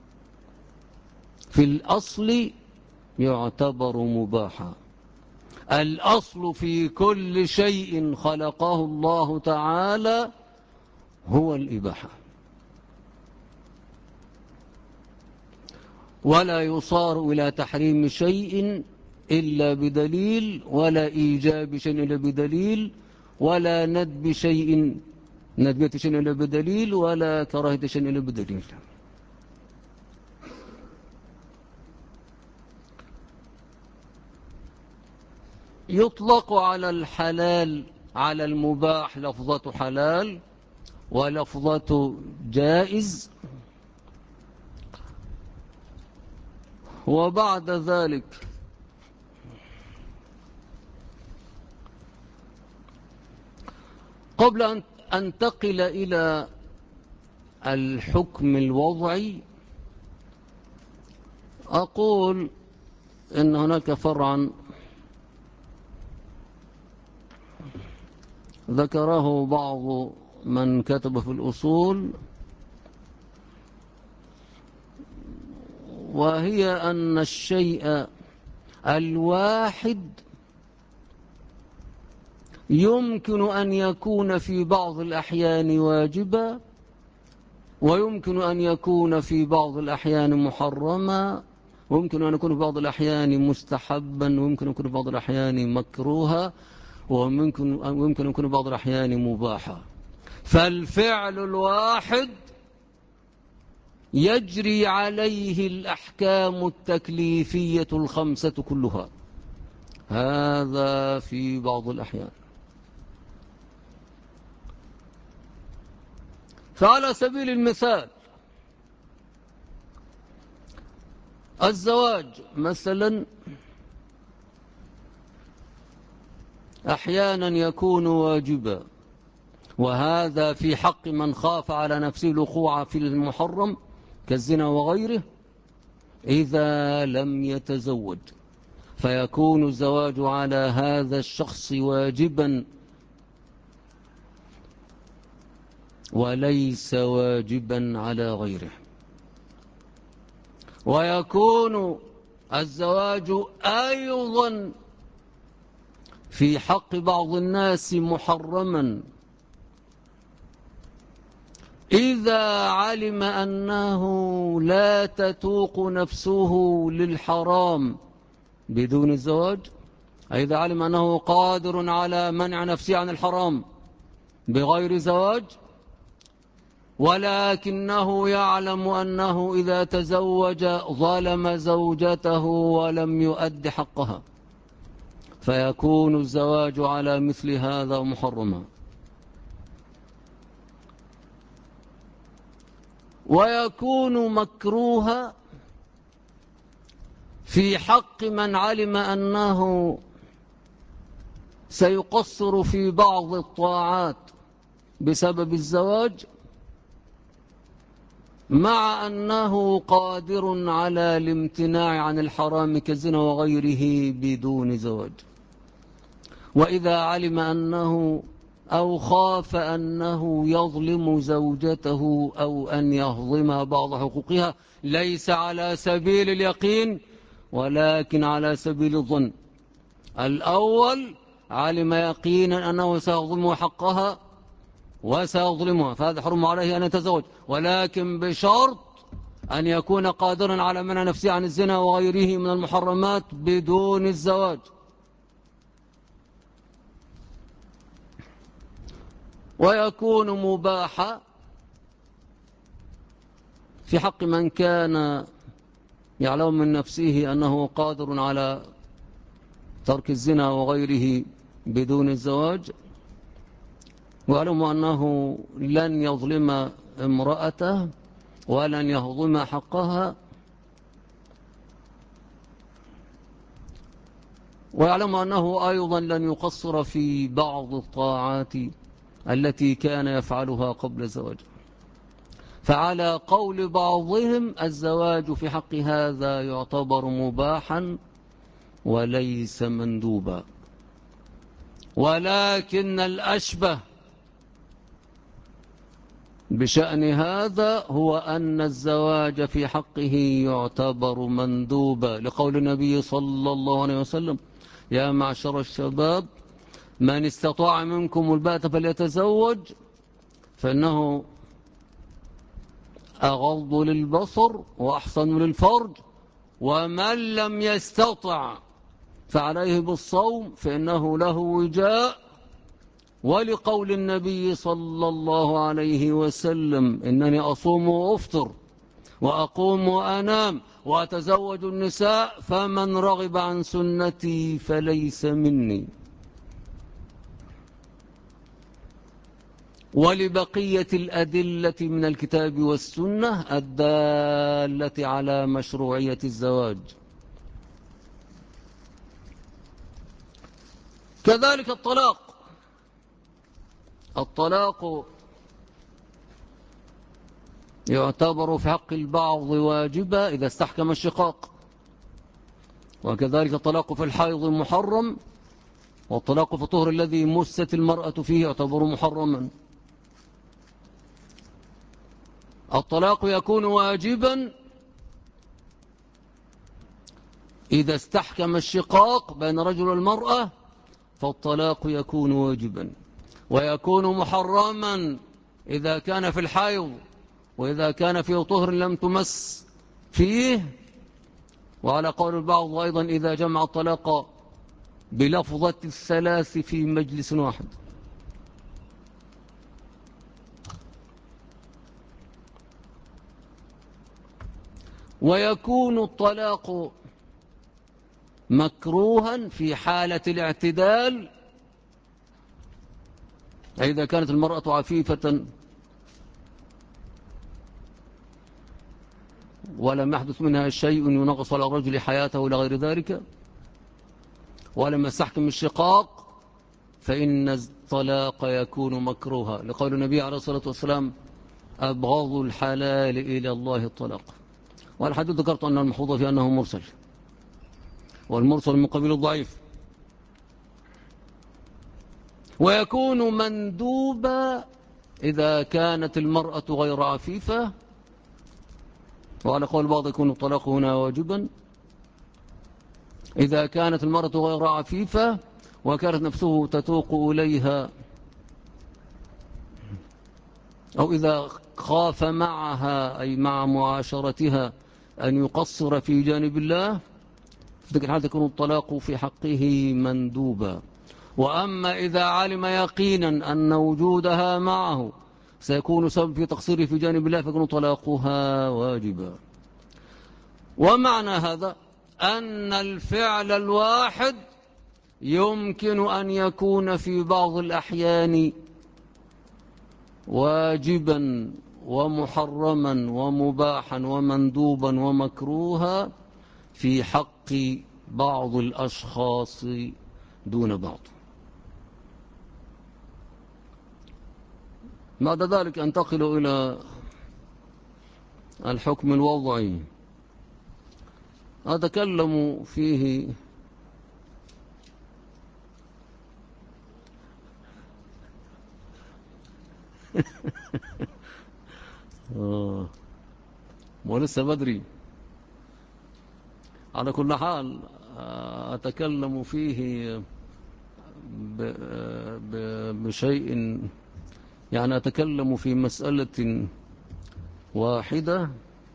في الأصل يعتبر مباحا. الأصل في كل شيء خلقه الله تعالى هو الإباحة، ولا يصار إلى تحريم شيء إلا بدليل، ولا إيجاب شيء إلا بدليل، ولا ندب شيء ندبية شيء إلا بدليل، ولا كراهية شيء إلا بدليل. يطلق على الحلال على المباح لفظة حلال ولفظة جائز. وبعد ذلك قبل أن أنتقل إلى الحكم الوضعي أقول إن هناك فرعا ذكره بعض من كتب في الأصول، وهي أن الشيء الواحد يمكن أن يكون في بعض الأحيان واجبا، ويمكن أن يكون في بعض الأحيان محرما، ويمكن أن يكون في بعض الأحيان مستحبا، ويمكن أن يكون في بعض الأحيان مكروها، ويمكن أن يكون في بعض الأحيان مباحا. فالفعل الواحد يجري عليه الأحكام التكليفية الخمسة كلها، هذا في بعض الأحيان. فعلى سبيل المثال الزواج مثلا أحيانا يكون واجبا، وهذا في حق من خاف على نفسه الوقوع في المحرم كالزنا وغيره إذا لم يتزوج، فيكون الزواج على هذا الشخص واجبا وليس واجبا على غيره. ويكون الزواج أيضا في حق بعض الناس محرما إذا علم أنه لا تتوق نفسه للحرام بدون الزواج، إذا علم أنه قادر على منع نفسه عن الحرام بغير زواج، ولكنه يعلم أنه إذا تزوج ظلم زوجته ولم يؤد حقها، فيكون الزواج على مثل هذا محرما. ويكون مكروها في حق من علم أنه سيقصر في بعض الطاعات بسبب الزواج مع أنه قادر على الامتناع عن الحرام كالزنا وغيره بدون زواج. وإذا علم أنه أو خاف أنه يظلم زوجته أو أن يهضم بعض حقوقها ليس على سبيل اليقين ولكن على سبيل الظن. الأول علم يقينا أنه سيظلم حقها وسيظلمها، فهذا حرم عليه أن يتزوج، ولكن بشرط أن يكون قادرا على منع نفسه عن الزنا وغيره من المحرمات بدون الزواج. ويكون مباحا في حق من كان يعلم من نفسه أنه قادر على ترك الزنا وغيره بدون الزواج، ويعلم أنه لن يظلم امرأته ولن يهضم حقها، ويعلم أنه أيضا لن يقصر في بعض الطاعات التي كان يفعلها قبل الزواج. فعلى قول بعضهم الزواج في حق هذا يعتبر مباحا وليس مندوبا، ولكن الأشبه بشأن هذا هو أن الزواج في حقه يعتبر مندوبا، لقول النبي صلى الله عليه وسلم: يا معشر الشباب من استطاع منكم الباءة فليتزوج فإنه أغض للبصر وأحصن للفرج، ومن لم يستطع فعليه بالصوم فإنه له وجاء، ولقول النبي صلى الله عليه وسلم: إنني أصوم وأفطر وأقوم وأنام وأتزوج النساء فمن رغب عن سنتي فليس مني. ولبقية الأدلة من الكتاب والسنة الدالة على مشروعية الزواج. كذلك الطلاق، الطلاق يعتبر في حق البعض واجبا إذا استحكم الشقاق، وكذلك الطلاق في الحيض محرم، والطلاق في الطهر الذي مست المرأة فيه يعتبر محرما. الطلاق يكون واجبا إذا استحكم الشقاق بين الرجل والمرأة، فالطلاق يكون واجبا، ويكون محرما إذا كان في الحيض، وإذا كان في طهر لم تمس فيه، وعلى قول البعض أيضا إذا جمع الطلاق بلفظة الثلاث في مجلس واحد. ويكون الطلاق مكروها في حالة الاعتدال، إذا كانت المرأة عفيفة ولم يحدث منها شيء ينغص على الرجل حياته إلى غير ذلك، ولم يستحكم الشقاق، فإن الطلاق يكون مكروها، لقول النبي عليه الصلاة والسلام أبغض الحلال إلى الله الطلاق. والحديث ذكرت أن المحفوظ في أنه مرسل، والمرسل من قبيل الضعيف. ويكون مندوبا إذا كانت المرأة غير عفيفة، وعلى قول بعض يكون الطلاق هنا واجبا إذا كانت المرأة غير عفيفة وكانت نفسه تتوق إليها، أو إذا خاف معها أي مع معاشرتها أن يقصر في جانب الله، في تلك الحال يكون الطلاق في حقه مندوبا. وأما إذا علم يقينا أن وجودها معه سيكون سبب في تقصيره في جانب الله، فيكون طلاقها واجبا. ومعنى هذا أن الفعل الواحد يمكن أن يكون في بعض الأحيان واجبا ومحرما ومباحا ومندوبا ومكروها في حق بعض الأشخاص دون بعض. بعد ذلك أنتقل إلى الحكم الوضعي، أتكلم فيه ولسه بدري. على كل حال أتكلم فيه بشيء، يعني أتكلم في مسألة واحدة،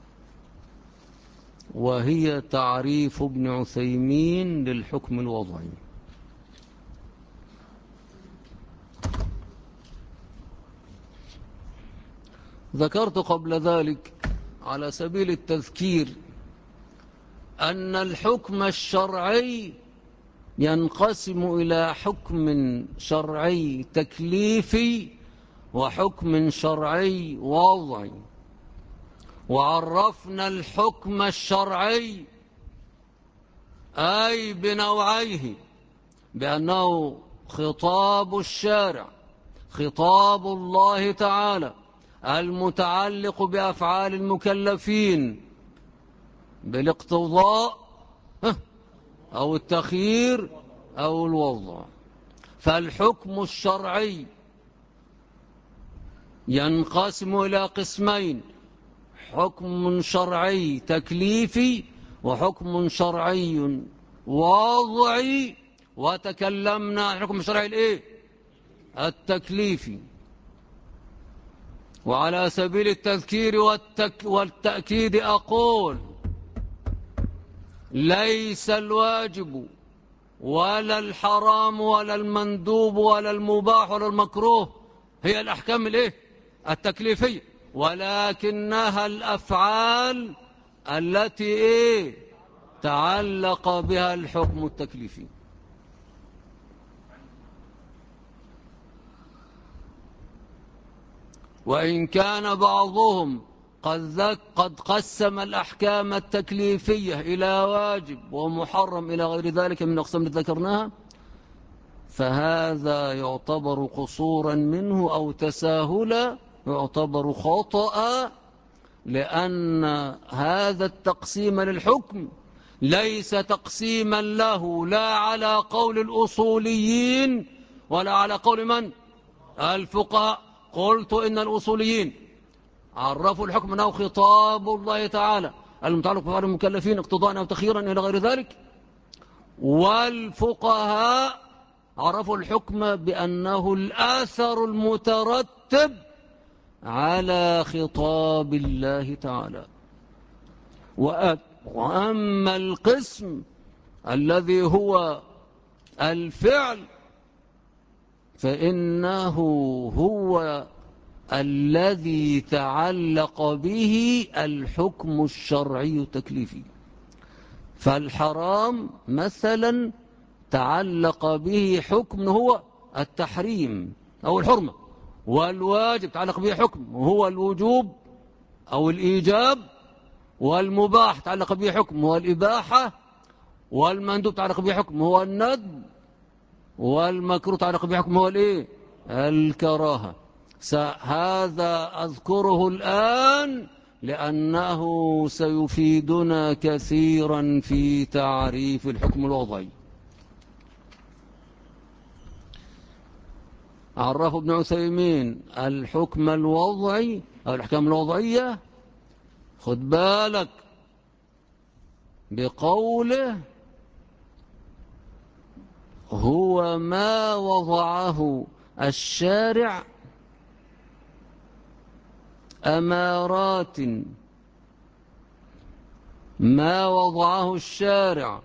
وهي تعريف ابن عثيمين للحكم الوضعي. ذكرت قبل ذلك على سبيل التذكير أن الحكم الشرعي ينقسم إلى حكم شرعي تكليفي وحكم شرعي وضعي. وعرفنا الحكم الشرعي أي بنوعيه، بأنه خطاب الشارع، خطاب الله تعالى المتعلق بأفعال المكلفين بالاقتضاء أو التخيير أو الوضع. فالحكم الشرعي ينقسم إلى قسمين: حكم شرعي تكليفي وحكم شرعي وضعي. وتكلمنا عن الحكم الشرعي التكليفي. وعلى سبيل التذكير والتأكيد أقول: ليس الواجب ولا الحرام ولا المندوب ولا المباح ولا المكروه هي الأحكام التكليفية، ولكنها الأفعال التي تعلق بها الحكم التكليفي. وإن كان بعضهم قد قسم الأحكام التكليفية إلى واجب ومحرم إلى غير ذلك من الأقسام التي ذكرناها، فهذا يعتبر قصورا منه أو تساهلا، يعتبر خطأ، لأن هذا التقسيم للحكم ليس تقسيما له لا على قول الأصوليين ولا على قول من؟ الفقهاء. قلت إن الأصوليين عرفوا الحكم أنه خطاب الله تعالى المتعلق بأفعال المكلفين اقتضاء أو تخييرا إلى غير ذلك، والفقهاء عرفوا الحكم بأنه الآثر المترتب على خطاب الله تعالى. وأما القسم الذي هو الفعل فإنه هو الذي تعلق به الحكم الشرعي التكليفي. فالحرام مثلا تعلق به حكم هو التحريم أو الحرمة، والواجب تعلق به حكم هو الوجوب أو الإيجاب، والمباح تعلق به حكم هو الإباحة، والمندوب تعلق به حكم هو الندب، والمكروه تعلق به حكم هو الإيه؟ الكراهة. هذا أذكره الآن لأنه سيفيدنا كثيرا في تعريف الحكم الوضعي. عرف ابن عثيمين الحكم الوضعي أو الأحكام الوضعية، خد بالك بقوله هو ما وضعه الشارع أمارات، ما وضعه الشارع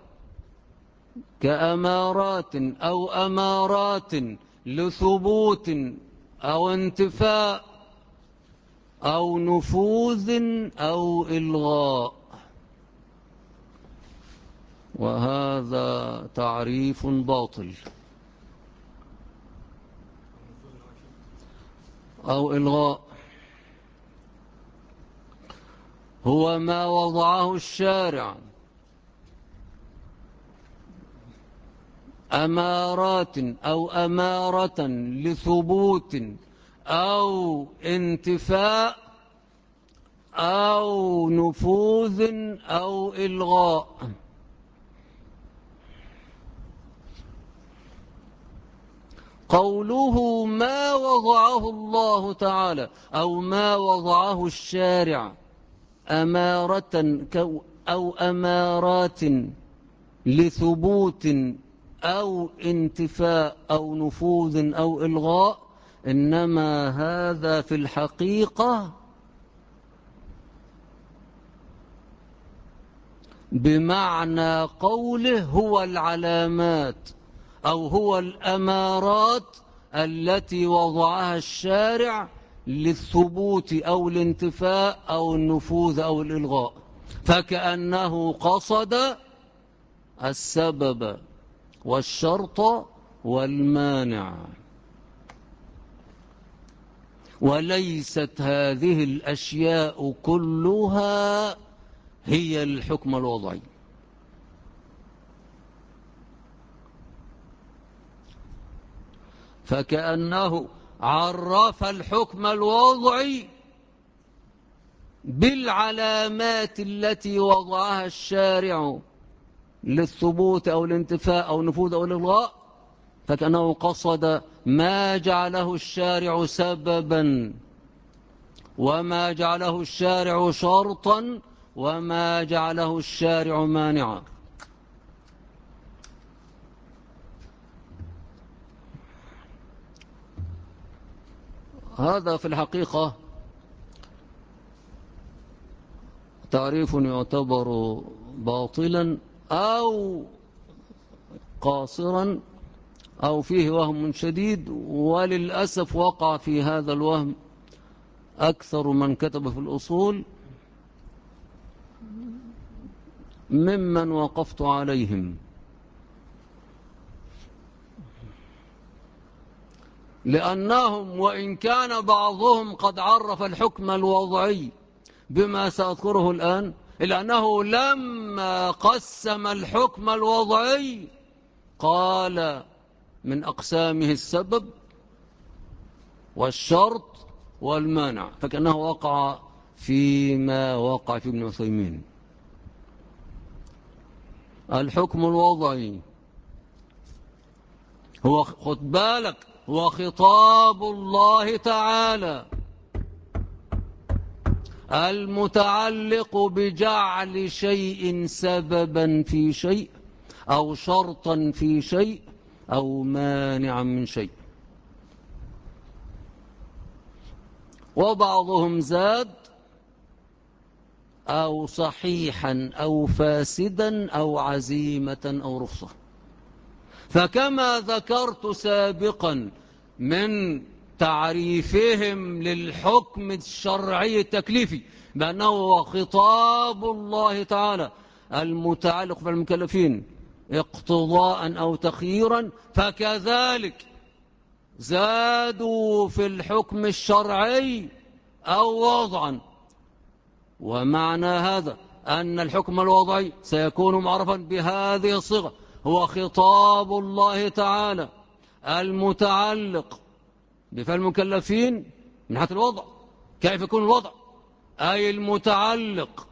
كأمارات أو أمارات لثبوت أو انتفاء أو نفوذ أو إلغاء. وهذا تعريف باطل. أو إلغاء هو ما وضعه الشارع أمارات أو أمارة لثبوت أو انتفاء أو نفوذ أو إلغاء. قوله ما وضعه الله تعالى أو ما وضعه الشارع أمارة أو أمارات لثبوت أو انتفاء أو نفوذ أو إلغاء، إنما هذا في الحقيقة بمعنى قوله هو العلامات أو هو الأمارات التي وضعها الشارع للثبوت أو الانتفاء أو النفوذ أو الإلغاء، فكأنه قصد السبب والشرط والمانع، وليست هذه الأشياء كلها هي الحكم الوضعي. فكأنه عرف الحكم الوضعي بالعلامات التي وضعها الشارع للثبوت أو الانتفاء أو النفوذ أو الإلغاء، فكأنه قصد ما جعله الشارع سببا وما جعله الشارع شرطا وما جعله الشارع مانعا. هذا في الحقيقة تعريف يعتبر باطلا أو قاصرا أو فيه وهم شديد، وللأسف وقع في هذا الوهم أكثر من كتب في الأصول ممن وقفت عليهم، لأنهم وإن كان بعضهم قد عرف الحكم الوضعي بما سأذكره الآن، إلا أنه لما قسم الحكم الوضعي قال من أقسامه السبب والشرط والمانع، فكأنه وقع فيما وقع في ابن عثيمين. الحكم الوضعي هو، خد بالك، هو خطاب الله تعالى المتعلق بجعل شيء سببا في شيء أو شرطا في شيء أو مانعا من شيء. وبعضهم زاد أو صحيحا أو فاسدا أو عزيمة أو رخصة. فكما ذكرت سابقا من تعريفهم للحكم الشرعي التكليفي بأنه هو خطاب الله تعالى المتعلق بالمكلفين اقتضاء أو تخييرا، فكذلك زادوا في الحكم الشرعي أو وضعا. ومعنى هذا أن الحكم الوضعي سيكون معرفا بهذه الصيغة، هو خطاب الله تعالى المتعلق بفعل المكلفين من حيث الوضع. كيف يكون الوضع؟ أي المتعلق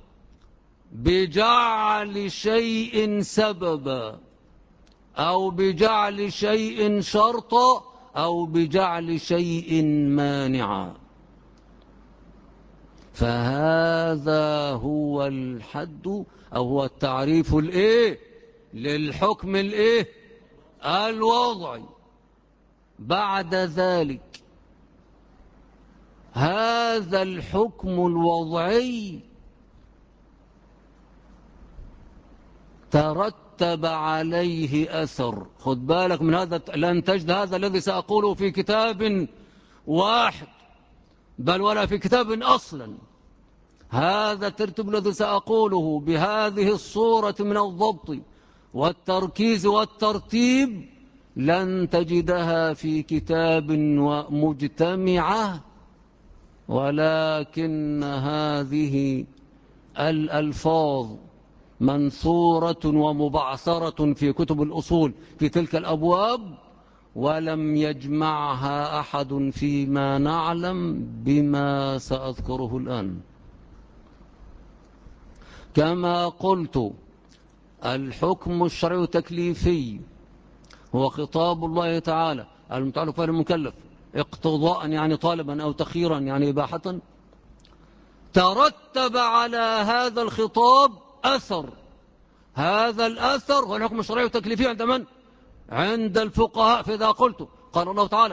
بجعل شيء سببا أو بجعل شيء شرطا أو بجعل شيء مانعا. فهذا هو الحد أو هو التعريف للحكم الوضعي. بعد ذلك هذا الحكم الوضعي ترتب عليه أثر. خد بالك من هذا، لن تجد هذا الذي سأقوله في كتاب واحد بل ولا في كتاب أصلا. هذا الترتيب الذي سأقوله بهذه الصورة من الضبط والتركيز والترتيب لن تجدها في كتاب مجتمعة، ولكن هذه الألفاظ منثورة ومبعثرة في كتب الأصول في تلك الأبواب، ولم يجمعها أحد فيما نعلم بما سأذكره الآن. كما قلت، الحكم الشرعي التكليفي هو خطاب الله تعالى المتعلق بفعل المكلف اقتضاء يعني طالبا أو تخييرا يعني إباحة. ترتب على هذا الخطاب أثر. هذا الأثر هو الحكم الشرعي التكليفي عند من؟ عند الفقهاء. فإذا قلت قال الله تعالى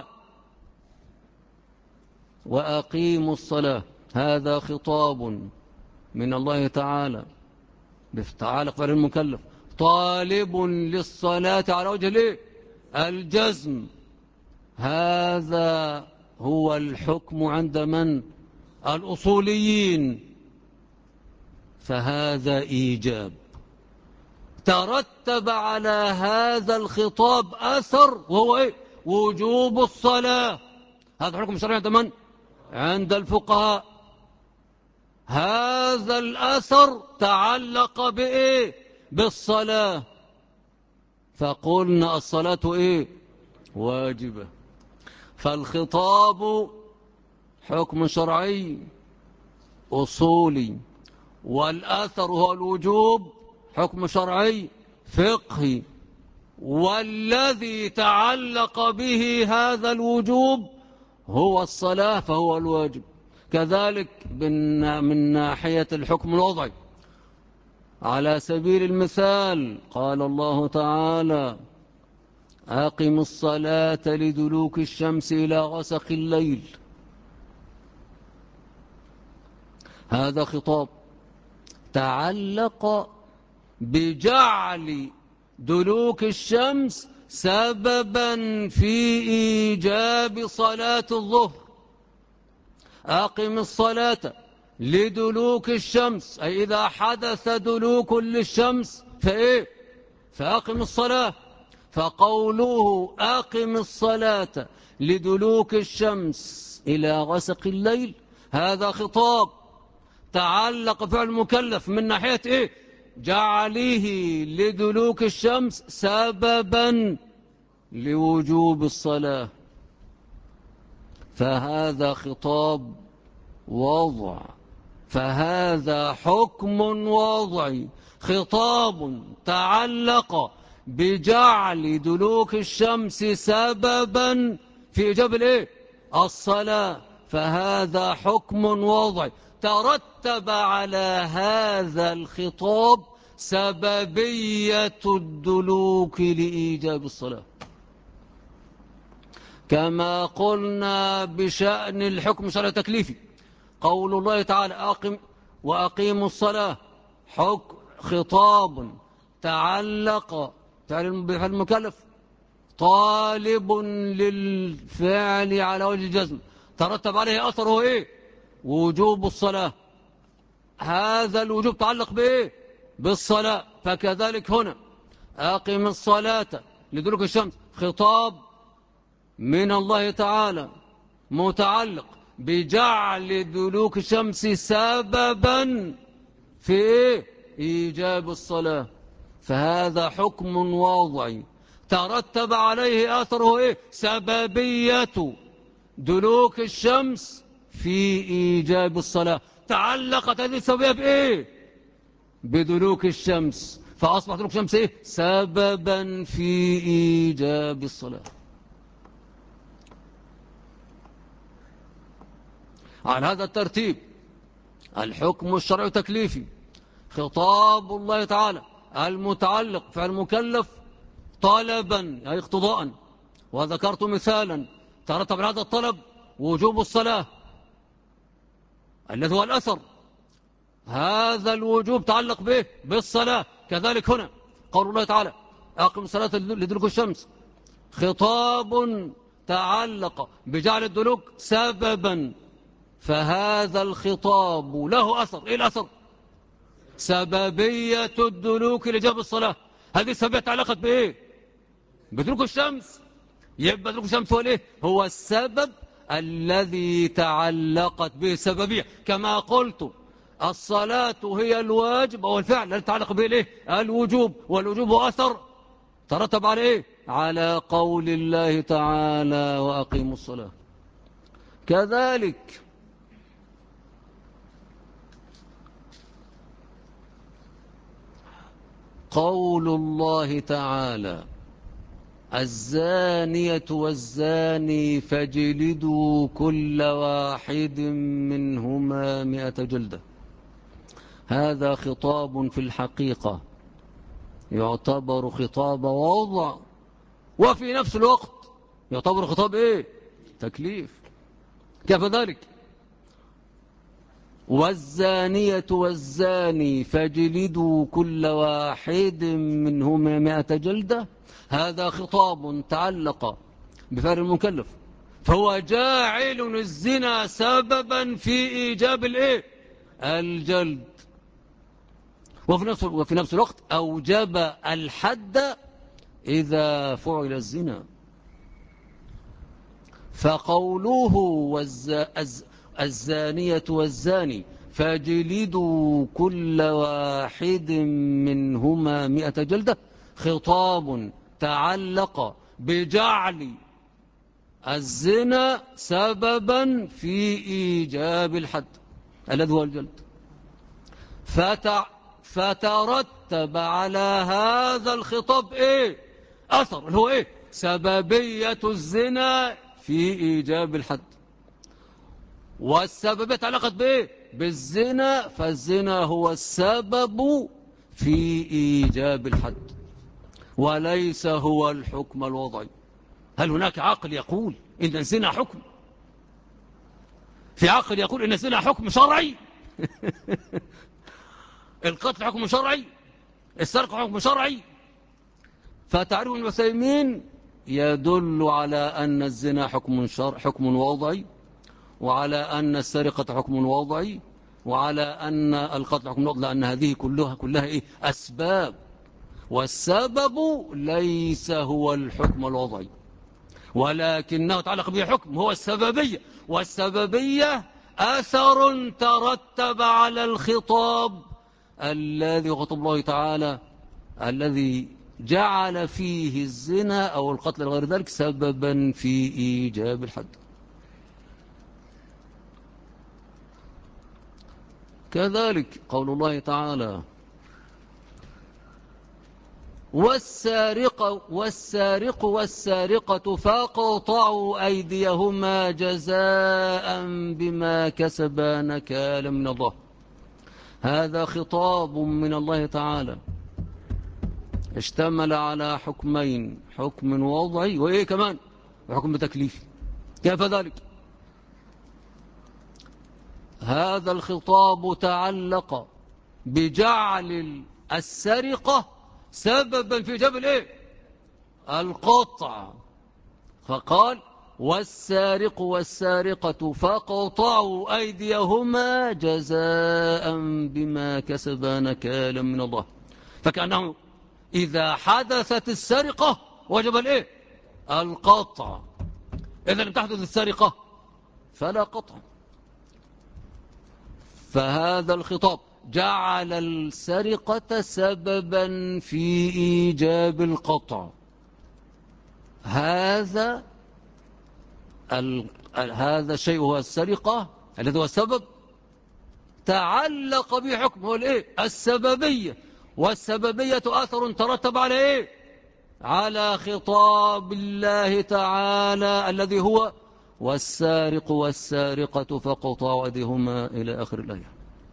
وأقيموا الصلاة، هذا خطاب من الله تعالى بتعالق بفعل المكلف طالب للصلاة على وجه الجزم. هذا هو الحكم عند من؟ الأصوليين. فهذا إيجاب. ترتب على هذا الخطاب أثر وهو وجوب الصلاة. هذا حكم شرعي عند من؟ عند الفقهاء. هذا الأثر تعلق بالصلاة، فقلنا الصلاة واجبة. فالخطاب حكم شرعي أصولي، والأثر هو الوجوب حكم شرعي فقهي، والذي تعلق به هذا الوجوب هو الصلاة فهو الواجب. كذلك من ناحية الحكم الوضعي، على سبيل المثال قال الله تعالى أقم الصلاة لدلوك الشمس إلى غسق الليل. هذا خطاب تعلق بجعل دلوك الشمس سببا في إيجاب صلاة الظهر. أقم الصلاة لدلوك الشمس، أي إذا حدث دلوك للشمس فأقم الصلاة. فقوله أقم الصلاة لدلوك الشمس إلى غسق الليل هذا خطاب تعلق فعل المكلف من ناحية جعله لدلوك الشمس سببا لوجوب الصلاة، فهذا خطاب وضع، فهذا حكم وضعي، خطاب تعلق بجعل دلوك الشمس سببا في إيجاب الايه؟ الصلاة، فهذا حكم وضعي ترتب على هذا الخطاب سببية الدلوك لإيجاب الصلاة، كما قلنا بشأن الحكم الشرعي التكليفي. قول الله تعالى وأقيموا الصلاة خطاب تعلق بفعل المكلف طالب للفعل على وجه الجزم، ترتب عليه أثره إيه؟ وجوب الصلاة، هذا الوجوب تعلق بإيه؟ بالصلاة. فكذلك هنا أقم الصلاة لدلوك الشمس خطاب من الله تعالى متعلق بجعل دلوك الشمس سببا في إيه؟ إيجاب الصلاة، فهذا حكم وضعي ترتب عليه أثره إيه؟ سببية دلوك الشمس في إيجاب الصلاة، تعلقت هذه السببية بإيه؟ بدلوك الشمس، فأصبح دلوك الشمس إيه؟ سببا في إيجاب الصلاة. على هذا الترتيب الحكم الشرعي التكليفي خطاب الله تعالى المتعلق فعل المكلف طلبا أي اقتضاء، وذكرت مثالا ترتب على هذا الطلب وجوب الصلاة الذي هو الأثر، هذا الوجوب تعلق به بالصلاة. كذلك هنا قول الله تعالى أقم الصلاة لدلوك الشمس خطاب تعلق بجعل الدلوك سببا، فهذا الخطاب له أثر. إيه الأثر؟ سببية الدلوك لإيجاب الصلاة، هذه السببية تعلقت بإيه؟ بدلوك الشمس، يبقى دلوك الشمس هو الإيه؟ هو السبب الذي تعلقت به السببية، كما قلت الصلاة هي الواجب أو الفعل الذي تعلق به الإيه؟ الوجوب، والوجوب أثر ترتب على إيه؟ على قول الله تعالى وأقيموا الصلاة. كذلك قول الله تعالى الزانية والزاني فاجلدوا كل واحد منهما 100 جلدة، هذا خطاب في الحقيقة يعتبر خطاب وضع، وفي نفس الوقت يعتبر خطاب ايه؟ تكليف. كيف ذلك؟ والزانية والزاني فاجلدوا كل واحد منهما 100 جلدة، هذا خطاب تعلق بفعل المكلف، فهو جاعل الزنا سببا في إيجاب الايه؟ الجلد، وفي نفس الوقت أوجب الحد إذا فعل الزنا. فقوله الزانية والزاني فاجلدوا كل واحد منهما 100 جلدة خطاب تعلق بجعل الزنا سببا في إيجاب الحد الذي هو الجلد، فترتب على هذا الخطاب ايه؟ أثر اللي هو ايه؟ سببية الزنا في إيجاب الحد، والسببية تعلقت بايه؟ بالزنا، فالزنا هو السبب في إيجاب الحد وليس هو الحكم الوضعي. هل هناك عقل يقول إن الزنا حكم؟ في عقل يقول إن الزنا حكم شرعي؟ القتل حكم شرعي، السرقة حكم شرعي. فتعريف ابن عثيمين يدل على أن الزنا حكم وضعي، وعلى أن السرقة حكم وضعي، وعلى أن القتل حكم وضعي، لأن هذه كلها إيه؟ أسباب، والسبب ليس هو الحكم الوضعي، ولكنه تعلق به حكم هو السببية، والسببية أثر ترتب على الخطاب الذي خطب الله تعالى الذي جعل فيه الزنا أو القتل غير ذلك سببا في إيجاب الحد. كذلك قول الله تعالى والسارق والسارقة فاقطعوا أيديهما جزاء بما كسبا نكالا من الله. هذا خطاب من الله تعالى اشتمل على حكمين، حكم وضعي وإيه كمان وحكم تكليفي. كيف ذلك؟ هذا الخطاب تعلق بجعل السرقة سببا في جبل ايه القطع، فقال والسارق والسارقة فاقطعوا أيديهما جزاء بما كسبا نكالا من الله. فكأنه إذا حدثت السرقة وجب الايه القطع، إذا لم تحدث السرقة فلا قطع. فهذا الخطاب جعل السرقة سببا في إيجاب القطع. هذا الشيء هو السرقة الذي هو السبب، تعلق بحكمه الايه السببية، والسببية أثر ترتب على ايه على خطاب الله تعالى الذي هو والسارق والسارقة فاقطعوا أيديهما إلى آخر الآية.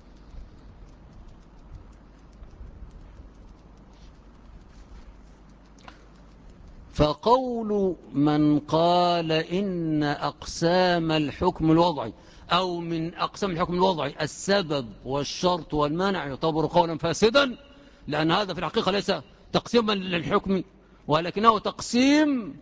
فقول من قال إن أقسام الحكم الوضعي أو من أقسام الحكم الوضعي السبب والشرط والمانع يعتبر قولا فاسدا، لأن هذا في الحقيقة ليس تقسيما للحكم ولكنه تقسيم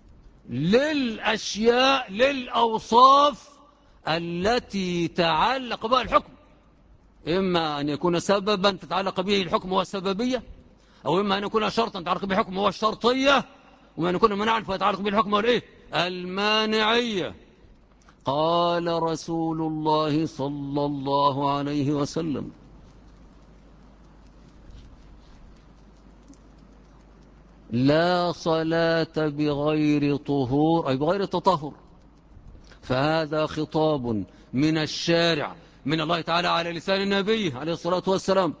للأشياء للأوصاف التي تعلق بها الحكم، إما أن يكون سببا تتعلق به الحكم والسببية، أو إما أن يكون شرطا تتعلق به الحكم والشرطية، وما يكون منعا فيتعلق بالحكم والإيه المانعية. قال رسول الله صلى الله عليه وسلم لا صلاة بغير طهور أي بغير تطهر. فهذا خطاب من الشارع من الله تعالى على لسان النبي عليه الصلاة والسلام،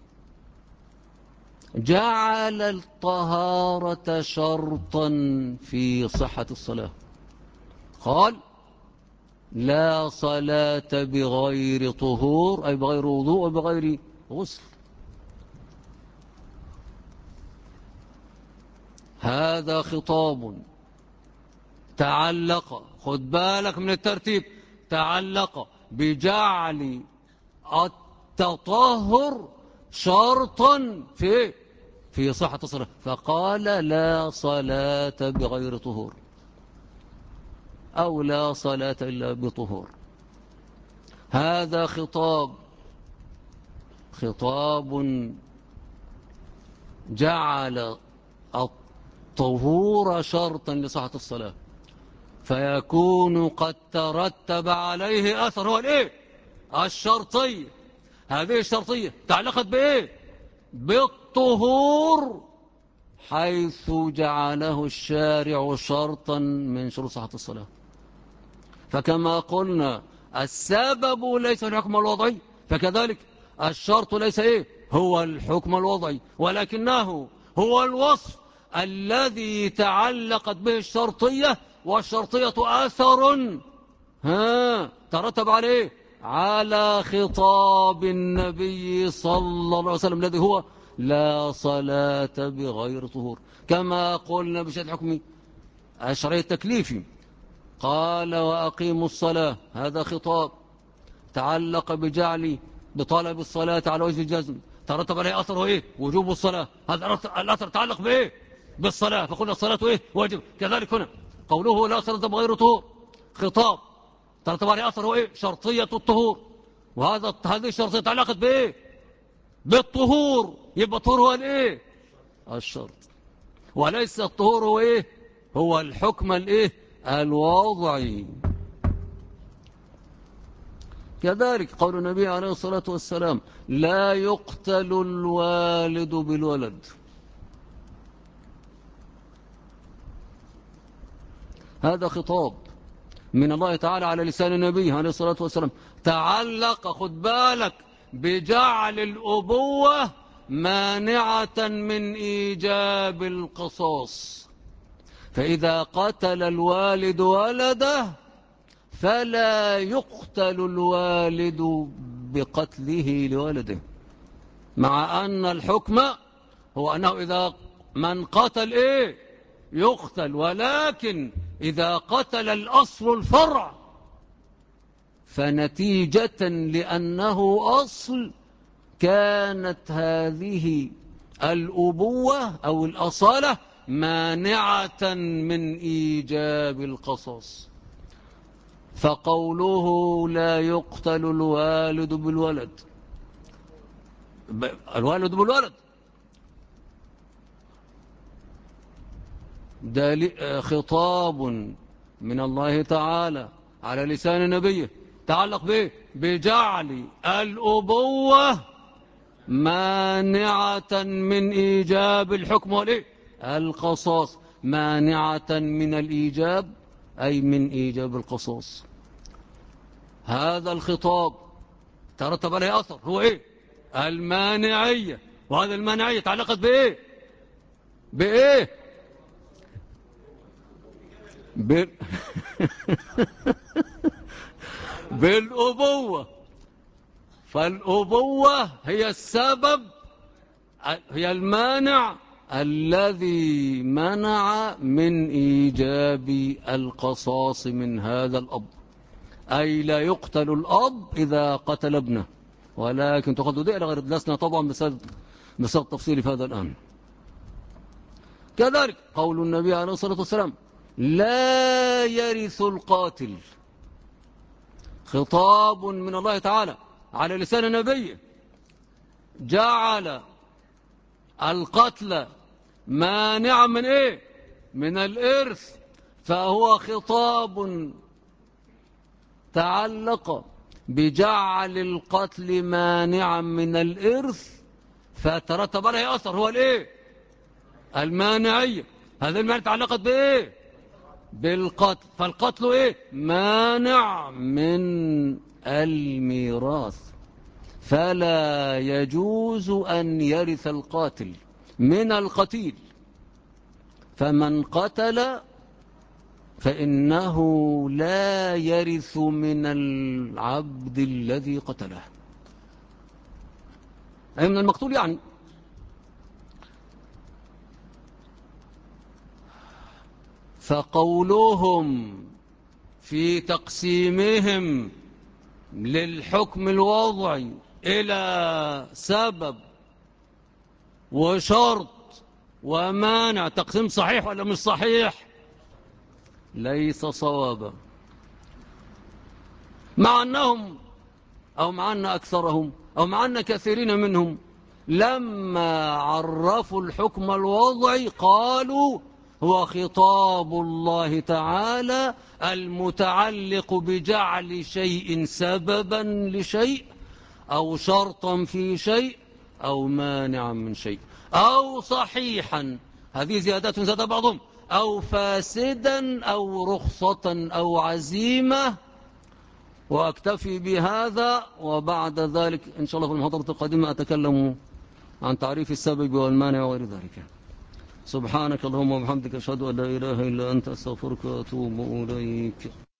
جعل الطهارة شرطا في صحة الصلاة. قال لا صلاة بغير طهور أي بغير وضوء وبغير غسل. هذا خطاب تعلق، خد بالك من الترتيب، تعلق بجعل التطهر شرطا في صحة الصلاة، فقال لا صلاة بغير طهور أو لا صلاة إلا بطهور. هذا خطاب جعل الطهور شرطا لصحة الصلاة، فيكون قد ترتب عليه أثر هو الإيه الشرطية. هذه الشرطية تعلقت بإيه بالطهور، حيث جعله الشارع شرطا من شروط صحة الصلاة. فكما قلنا السبب ليس الحكم الوضعي، فكذلك الشرط ليس إيه هو الحكم الوضعي، ولكنه هو الوصف الذي تعلقت به الشرطية، والشرطية أثر ترتب عليه على خطاب النبي صلى الله عليه وسلم الذي هو لا صلاة بغير طهور. كما قلنا بشأن الحكم الشرعي التكليفي، قال وأقيموا الصلاة، هذا خطاب تعلق بطلب الصلاة على وجه الجزم، ترتب عليه أثره إيه وجوب الصلاة. هذا الأثر تعلق بإيه بالصلاة، فقلنا الصلاة إيه واجب. كذلك هنا قوله لا صلاة بغير طهور خطاب ترتب عليه أثره إيه شرطية الطهور، هذه الشرطية تعلقت بإيه بالطهور، يبقى الطهور هو الإيه الشرط، وليس الطهور هو إيه هو الحكم الإيه الوضعي. كذلك قول النبي عليه الصلاة والسلام لا يقتل الوالد بالولد. هذا خطاب من الله تعالى على لسان نبيه عليه الصلاة والسلام، تعلق، خد بالك، بجعل الأبوة مانعة من إيجاب القصاص. فإذا قتل الوالد ولده فلا يقتل الوالد بقتله لولده، مع أن الحكم هو أنه إذا من قتل يقتل، ولكن إذا قتل الأصل الفرع فنتيجة لأنه أصل كانت هذه الأبوة أو الأصالة مانعة من إيجاب القصاص. فقوله لا يقتل الوالد بالولد، الوالد بالولد ده خطاب من الله تعالى على لسان نبيه، تعلق به بجعل الأبوة مانعة من إيجاب الحكم القصاص، مانعة من الإيجاب أي من إيجاب القصاص. هذا الخطاب ترتب عليه أثر هو المانعية، وهذا المانعية تعلقت بإيه بالأبوة. فالأبوة هي السبب، هي المانع الذي منع من إيجاب القصاص من هذا الأب، أي لا يقتل الأب إذا قتل ابنه، ولكن تقدد إلى غير لسنا طبعا بسبب التفصيل في هذا الآن. كذلك قول النبي عليه الصلاة والسلام لا يرث القاتل، خطاب من الله تعالى على لسان نبيه، جعل القتل مانع من من الإرث، فهو خطاب تعلق بجعل القتل مانعا من الإرث، فترتب عليه أثر هو المانعية. هذا المانع تعلقت بالقتل، فالقتل مانع من الميراث، فلا يجوز أن يرث القاتل من القتيل، فمن قتل فإنه لا يرث من العبد الذي قتله، أي من المقتول يعني. فقولهم في تقسيمهم للحكم الوضعي إلى سبب وشرط ومانع، تقسيم صحيح ولا مش صحيح؟ ليس صوابا، مع أنهم أو مع أن أكثرهم أو مع أن كثيرين منهم لما عرفوا الحكم الوضعي قالوا هو خطاب الله تعالى المتعلق بجعل شيء سببا لشيء أو شرطا في شيء أو مانعا من شيء أو صحيحا، هذه زيادات زاد بعضهم، أو فاسدا أو رخصة أو عزيمة. وأكتفي بهذا، وبعد ذلك إن شاء الله في المحاضرة القادمة أتكلم عن تعريف السبب والمانع وغير ذلك. سبحانك اللهم وبحمدك أشهد أن لا إله إلا أنت أستغفرك وأتوب إليك.